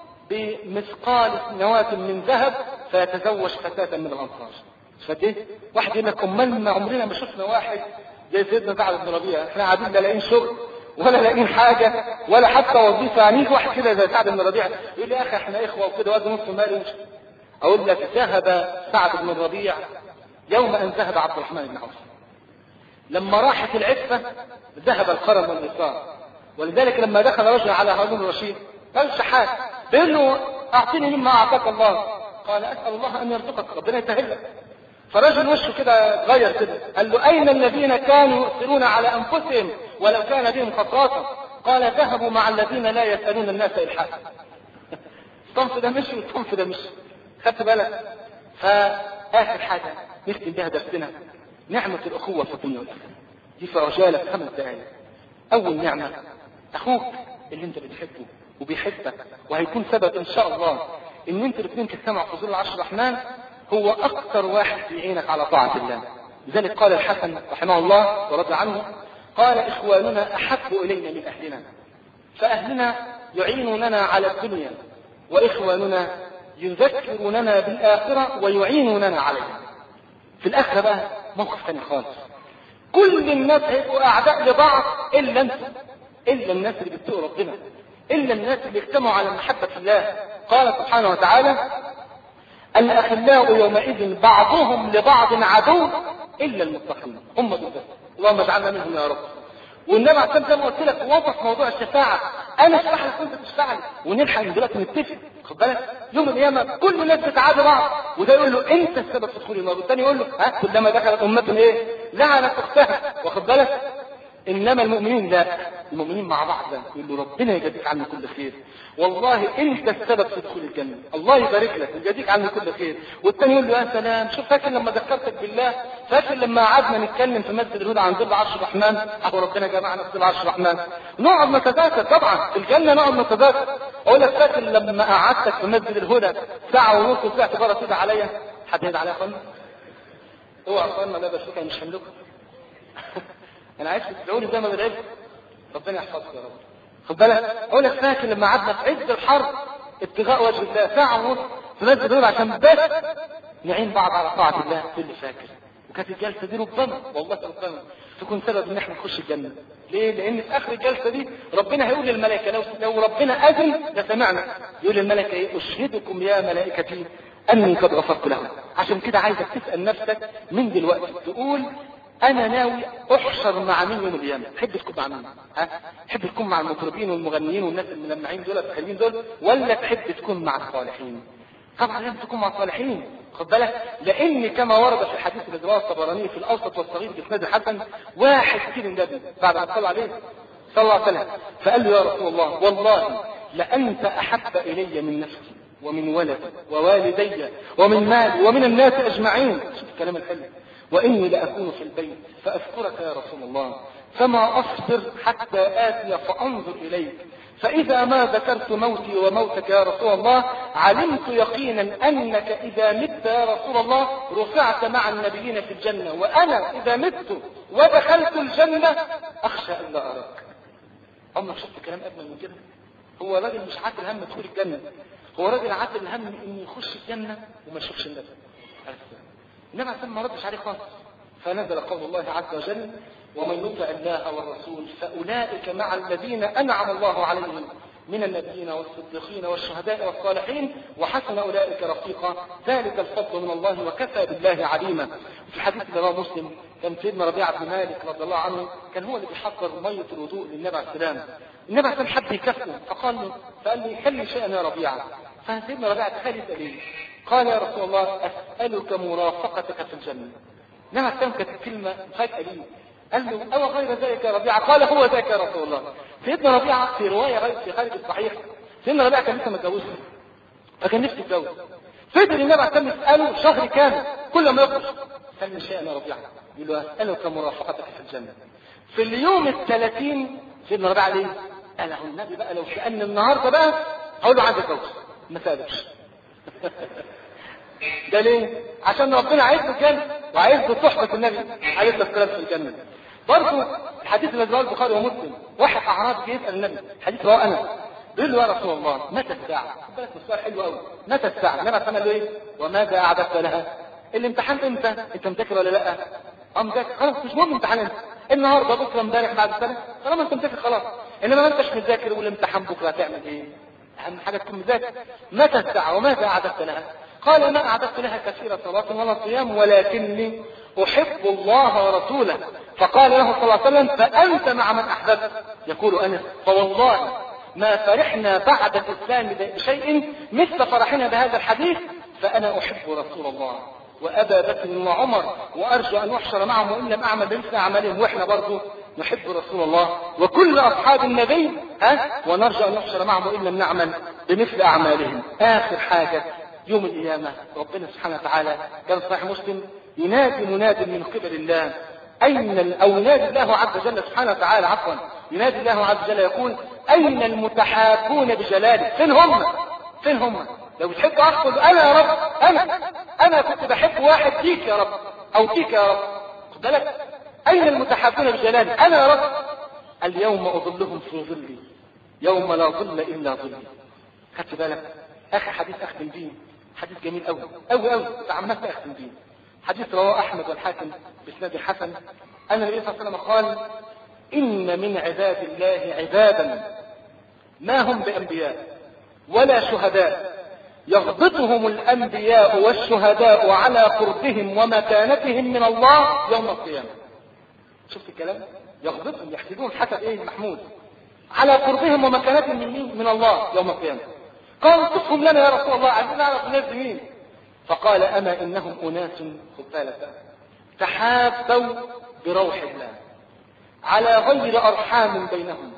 بمثقال نواة من ذهب فيتزوج فتاة من الأنصار. فدي واحد يقول لك أمال ما عمرنا ما شفنا واحد زي سيدنا سعد بن ربيع، احنا قاعدين لا لاقيين شغل ولا لاقيين حاجة ولا حتى وظيفة، يعني واحد كده زي سعد بن ربيع يقول لي يا أخي احنا إخوة وكده وادي نصف مالي. أقول لك ذهب سعد بن الربيع يوم أن ذهب عبد الرحمن بن عوف، لما راحت العفة ذهب الكرم والإيثار، ولذلك لما دخل رجل على هارون الرشيد قال شحات بيقول له أعطيني مما أعطاك الله، قال أسأل الله أن يرزقك ربنا يتهلك. فرجل وشه كده غير كده قال له أين الذين كانوا يؤثرون على أنفسهم ولو كان بهم خصاصة؟ قال ذهبوا مع الذين لا يسألون الناس إلحافا. الصنف ده مشي والصنف ده مشي، خدت بالك؟ فآخر حاجة نختم بها درسنا نعمة الأخوة في الدنيا والآخرة، دي في عجالة خمس دقائق. أول نعمة أخوك اللي أنت بتحبه وبيحبك وهيكون سبب إن شاء الله إن أنت الاثنين تجتمعوا في ظل عرش الرحمن، هو أكثر واحد يعينك على طاعة الله. لذلك قال الحسن رحمه الله ورضي عنه قال إخواننا أحب إلينا من أهلنا، فأهلنا يعينوننا على الدنيا وإخواننا يذكروننا بالآخرة ويعينوننا عليها. في الآخرة بقى موقف ثاني خالص، كل الناس هيبقوا أعداء لبعض إلا أنت، إلا الناس اللي بتقوا ربنا، إلا الناس اللي اجتمعوا على محبة الله. قال سبحانه وتعالى الأخلاء يومئذ بعضهم لبعض عدو إلا المتقين، هم دول بس، اللهم اجعلنا منهم يا رب. والنبي عشان زي ما قلت لك وضح موضوع الشفاعة، أنا أشفع لك وأنت تشفع لي ونلحق دلوقتي نتفق، خد بالك يوم القيامة كل الناس بتعادل بعض، وده يقول له أنت السبب في دخول النار، والثاني يقول له ها كلما دخلت أمة إيه لعنت أختها، واخد بالك؟ إنما المؤمنين لا، المؤمنين مع بعض لا، يقول له ربنا يجازيك عني كل خير، والله أنت السبب في دخول الجنة، الله يبارك لك ويجازيك عني كل خير. والثاني يقول له يا سلام، شوف فاكر لما ذكرتك بالله، فاكر لما قعدنا نتكلم في مسجد الهدى عن ظل عرش الرحمن، أهو ربنا جمعنا في ظل عرش الرحمن، نقعد نتذاكر طبعا في الجنة نقعد نتذاكر. أقول لك فاكر لما قعدتك في مسجد الهدى ساعة ونص وطلعت بره كده عليا، حد يدعي عليا يا اخوانا؟ اوعى اخوانا لا بس كده مش حملكم. انا عايز تدعوني زي ما بدعيت، ربنا يحفظك يا رب. خد بالك اقول لك فاكر لما قعدنا في عز الحرب ابتغاء وجه الله ساعه ونص في مسجد الهدى عشان بس نعين بعض على طاعه الله، كل فاكر. وكانت الجلسه دي ربما والله ربما تكون سبب ان احنا نخش الجنه. ليه؟ لان في اخر الجلسه دي ربنا هيقول للملائكه، لو لو ربنا اذن لسمعنا، يقول للملائكه ايه؟ اشهدكم يا ملائكتي اني قد غفرت لهم. عشان كده عايزك تسال نفسك من دلوقتي تقول انا ناوي احشر مع مين يوم القيامه؟ تحب تكون مع مين؟ ها؟ تحب تكون مع المطربين والمغنيين والناس الملمعين دول الخالين دول، ولا تحب تكون مع الصالحين؟ طبعا لازم تكون مع الصالحين، خد بالك، لان كما ورد في الحديث الذي رواه الطبراني في الاوسط والصغير باسناد حسن، واحد كتير النبي بعد ما صلى عليه صلى الله عليه وسلم فقال له يا رسول الله والله لانت احب الي من نفسي ومن ولدي ووالدي ومن مالي ومن الناس اجمعين. شوف الكلام الحلو. واني لاكون في البيت فاذكرك يا رسول الله فما اصبر حتى اتي فانظر اليك، فإذا ما ذكرت موتي وموتك يا رسول الله علمت يقينا أنك إذا مت يا رسول الله رفعت مع النبيين في الجنة، وأنا إذا مت ودخلت الجنة أخشى أن لا أراك. عمرك شفت كلام أجمل من كده؟ هو راجل مش عاتل هم دخول الجنة، هو راجل عاتل هم إنه يخش الجنة وما يشوفش النبي. إنما عشان ما ردش عليه خالص، فنزل قول الله عز وجل: ومن يطع الله والرسول فأولئك مع الذين أنعم الله عليهم من النبيين والصديقين والشهداء والصالحين وحسن أولئك رفيقا ذلك الفضل من الله وكفى بالله عليما. في حديث رواه مسلم كان سيدنا ربيعة بن مالك رضي الله عنه كان هو اللي بيحضر مية الوضوء للنبي عليه السلام. النبي عليه السلام حب يكافئه فقال له فقال لي خلي شيئا يا ربيعة. فسيدنا ربيعة تخيل يسأل ايه؟ قال: يا رسول الله أسألك مرافقتك في الجنة. النبي عليه السلام كانت كلمة مفاجأة ليه. قال له: أو غير ذلك يا ربيعة؟ قال: هو ذاك يا رسول الله. سيدنا ربيعة في رواية غير في خارج الصحيح سيدنا ربيعة كان لسه متجوز، فكان نفسه يتجوز. فضل النبي عليه السلام يسأله شهر كامل كل ما يخرج: سألني شيئا يا ربيعة. يقول له: أسألك مرافقتك في الجنة. في اليوم الثلاثين سيدنا ربيعة ليه؟ قال له النبي بقى لو سألني النهارده بقى هقول له عايز اتجوز. ما سألش. ده ليه؟ عشان ربنا عايز له الجنة وعايز له صحبة النبي، عايز له الكلام في الجنة. برضه الحديث اللي رواه البخاري ومسلم، واحد اعرابي يسأل النبي، حديث رواه أنس، بيقول له: يا رسول الله متى الساعة؟ خد بالك من السؤال حلو قوي، متى الساعة؟ النبي قال له ايه؟ وماذا أعددت لها؟ الامتحان امتى؟ انت مذاكر ولا لا؟ اه مذاكر. خلاص مش مهم امتحان انت، النهارده بكره امبارح بعد سنة، طالما انت مذاكر خلاص. انما ما انتش مذاكر والامتحان بكره هتعمل ايه؟ اهم حاجه تكون مذاكر. متى الساعة وماذا أعددت لها؟ قال: ما أعددت لها كثير صلاة ولا صيام ولكني أحب الله ورسوله. فقال له صلى الله عليه وسلم: فأنت مع من أحببت. يقول أنس: فوالله ما فرحنا بعد الإسلام بشيء مثل فرحنا بهذا الحديث، فأنا أحب رسول الله وأبا بكر وعمر وأرجو أن أحشر معهم وإن لم أعمل بمثل أعمالهم. وإحنا برضو نحب رسول الله وكل أصحاب النبي ها ونرجو أن نحشر معهم وإن لم نعمل بمثل أعمالهم. آخر حاجة يوم القيامة ربنا سبحانه وتعالى كان صحيح مسلم ينادي مناد من قبل الله، أين أو ينادي الله عز وجل سبحانه وتعالى عفوا ينادي الله عز وجل يقول: أين المتحابون بجلاله؟ فين هم؟ فين هم؟ لو بتحب أقول أنا يا رب، أنا أنا كنت بحب واحد فيك يا رب أو فيك يا رب. خد بالك، أين المتحابون بجلاله؟ أنا يا رب. اليوم أظلهم في ظلي يوم لا ظل إلا ظلي. خدت بالك؟ آخر حديث أختم بيه حديث جميل أوي أوي أوي تعمدت أختم بيه. حديث رواه أحمد والحاكم بإسناد حسن أن النبي صلى الله عليه وسلم قال: إن من عباد الله عبادا ما هم بأنبياء ولا شهداء يغبطهم الأنبياء والشهداء على قربهم ومكانتهم من الله يوم القيامة. شفت الكلام؟ يغبطهم يحسبون حسب إيه محمود على قربهم ومكانتهم من مين؟ من الله يوم القيامة. قال: صفهم لنا يا رسول الله، عايزين نعرف الناس مين. فقال: أما إنهم أناس خد بالك تحابوا بروح الله على غير أرحام بينهم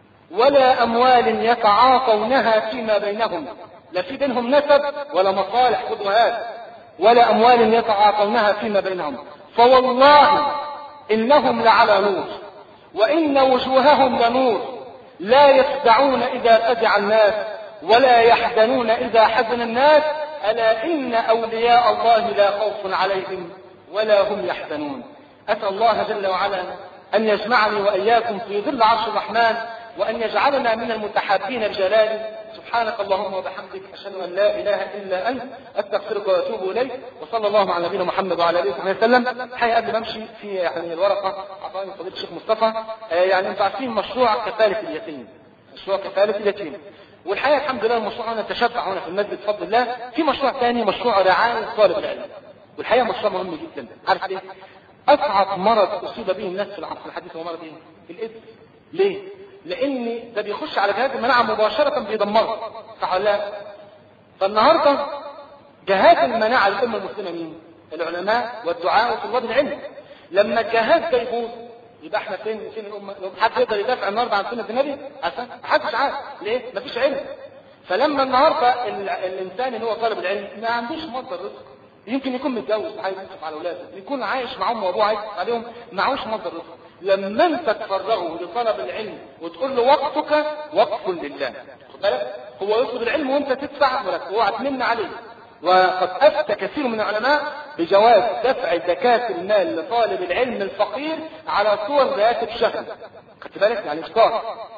ولا أموال يتعاطونها فيما بينهم، لا في بينهم نسب ولا مصالح خذوا هذا، ولا أموال يتعاطونها فيما بينهم، فوالله إنهم لعلى نور وإن وجوههم لنور لا يفزعون إذا فزع الناس ولا يحزنون إذا حزن الناس، ألا إن أولياء الله لا خوف عليهم ولا هم يحزنون. أسأل الله جل وعلا أن يجمعني وإياكم في ظل عرش الرحمن وأن يجعلنا من المتحابين بجلاله. سبحانك اللهم وبحمدك أشهد أن لا إله إلا أنت أستغفرك وأتوب إليك. وصلى الله على نبينا محمد وعلى آله وصحبه وسلم. الحقيقة قبل ما أمشي في يعني الورقة أعطاني فضيلة الشيخ مصطفى يعني أنتم عارفين مشروع كفالة اليتيم، مشروع كفالة اليتيم، والحقيقة الحمد لله المشروع أنا تشبع هنا في المسجد بفضل الله. في مشروع ثاني مشروع رعاية طالب العلم، والحقيقة مشروع مهم جدا. عارف ليه؟ أصعب مرض أصيب به الناس في العصر الحديث هو مرض إيه؟ الإيدز. ليه؟ لأن ده بيخش على جهاز المناعة مباشرة بيدمره، صح ولا لا؟ فالنهارده جهاز المناعة للأمة المسلمة مين؟ العلماء والدعاء وطلاب العلم. لما الجهاز ده يبوظ يبقى احنا فين فين الأمة؟ حد يقدر يدافع النهارده عن سنة النبي؟ عشان محدش عارف ليه؟ مفيش علم. فلما النهارده الإنسان اللي هو طالب العلم ما عندوش مصدر رزق، يمكن يكون متجوز عايز يصرف على اولاده، يكون عايش معاهم وابوه عايز يصرف عليهم، معهوش مصدر رزق. لما انت تفرغه لطلب العلم وتقول له وقتك وقف لله، خد بالك، هو يطلب العلم وانت تدفع مرتب وهتمن عليه. وقد افتى كثير من العلماء بجواز دفع زكاة المال لطالب العلم الفقير على صور راتب شهري، خدت بالك، يعني اشتراك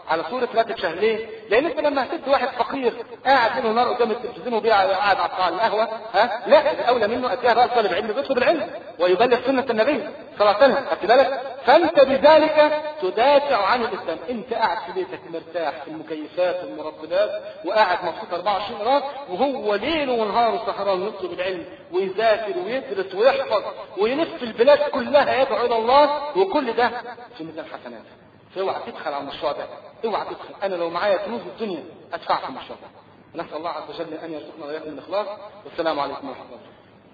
على صورة راتب شهر. ليه؟ لان انت لما هتدي واحد فقير قاعد ليل ونهار قدام التلفزيون وقاعد على القهوه، ها، لا، الاولى منه اديها بقى طالب علم بيطلب العلم ويبلغ سنه النبي صلى الله عليه وسلم. خدت بالك؟ فانت بذلك تدافع عن الاسلام. انت قاعد في بيتك مرتاح في المكيفات والمرطبات وقاعد مبسوط أربعة وعشرين قراط، وهو ليل ونهار سهران يطلب العلم ويذاكر ويدرس ويحفظ ويلف البلاد كلها يدعو الى الله، وكل ده في ميزان حسنات. فاوعى تدخل على المشروع ده، اوعى تدخل. انا لو معايا كنوز الدنيا ادفع في المشروع ده. نسال الله عز وجل ان يرزقنا واياكم الاخلاص. والسلام عليكم ورحمه الله.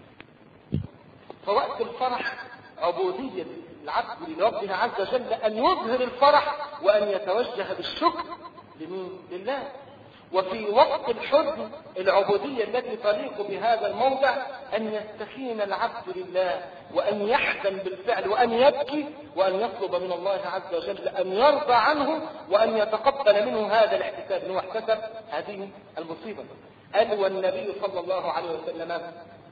فوقت الفرح عبوديه العبد لربه عز وجل ان يظهر الفرح وان يتوجه بالشكر لمين؟ لله. وفي وقت الحزن العبودية التي تليق بهذا الموضع أن يستكين العبد لله وأن يحزن بالفعل وأن يبكي وأن يطلب من الله عز وجل أن يرضى عنه وأن يتقبل منه هذا الاحتساب. أنه احتسب هذه المصيبة. قال والنبي صلى الله عليه وسلم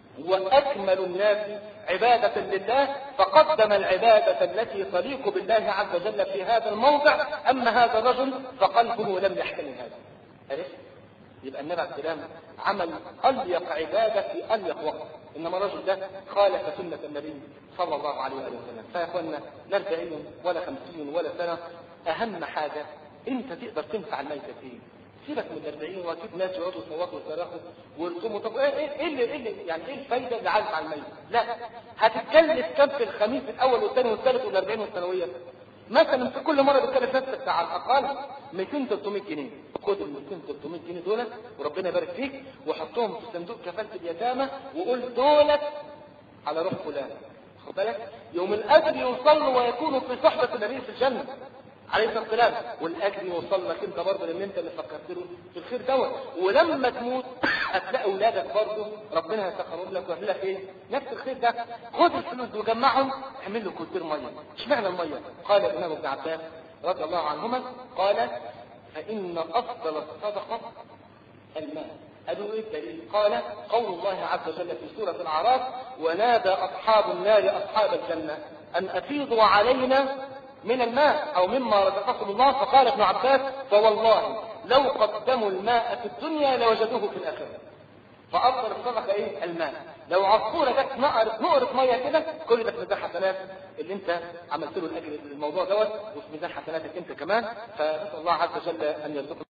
وأكمل الناس عبادة لله فقدم العبادة التي تليق بالله عز وجل في هذا الموضع. أما هذا الرجل فقلبه لم يحتمل هذا. عرفت؟ يبقى النبي عليه السلام عمل أليق عبادة في أليق وقت، إنما الرجل ده خالف سنة النبي صلى الله عليه وسلم. فيا إخوانا لا أربعين ولا خمسين ولا سنة، أهم حاجة أنت تقدر تنفع الميت فيه. سيبك من الأربعين وأكيد ناس يقعدوا يصوتوا ويصرخوا ويرسموا. طب إيه إيه اللي إيه اللي يعني إيه الفايدة اللي عايز على الميت؟ لا، هتتكلف كم في الخميس الأول والثاني والثالث والأربعين والثانوية؟ مثلا في كل مره بتكلف نفسك على الاقل مئتين ثلاثمائة جنيه. خد ال مئتين ثلاثمائة جنيه دول وربنا يبارك فيك وحطهم في صندوق كفاله اليتامى وقول دولت على روح فلان. خد بالك؟ يوم الاجر يوصل له ويكون في صحبه النبي في الجنه عليه الصلاه والسلام، والاجر يوصل لك انت برضه لان انت اللي فكرت له في الخير دوت. ولما تموت هتلاقي اولادك برضه ربنا هيسخرهم لك ويعمل لك ايه؟ نفس الخير ده. خد الفلوس دي وجمعهم اعمل له كوتير ميه. اشمعنى الميه؟ قال الامام ابن عباس رضي الله عنهما قال فان افضل الصدقه الماء. قالوا ايه الدليل؟ قال قول الله عز وجل في سوره الاعراف ونادى اصحاب النار اصحاب الجنه ان افيضوا علينا من الماء او مما رزقكم الله. فقال ابن عباس فوالله لو قدموا الماء في الدنيا لوجدوه في الاخره. فافضل الصدقه ايه؟ الماء. لو عصفوره جت نقرت نقرت ميه كده كل ده في ميزان حسنات اللي انت عملت له الاجر الموضوع دوت وفي ميزان حسناتك انت كمان. فنسال الله عز وجل ان يرزقنا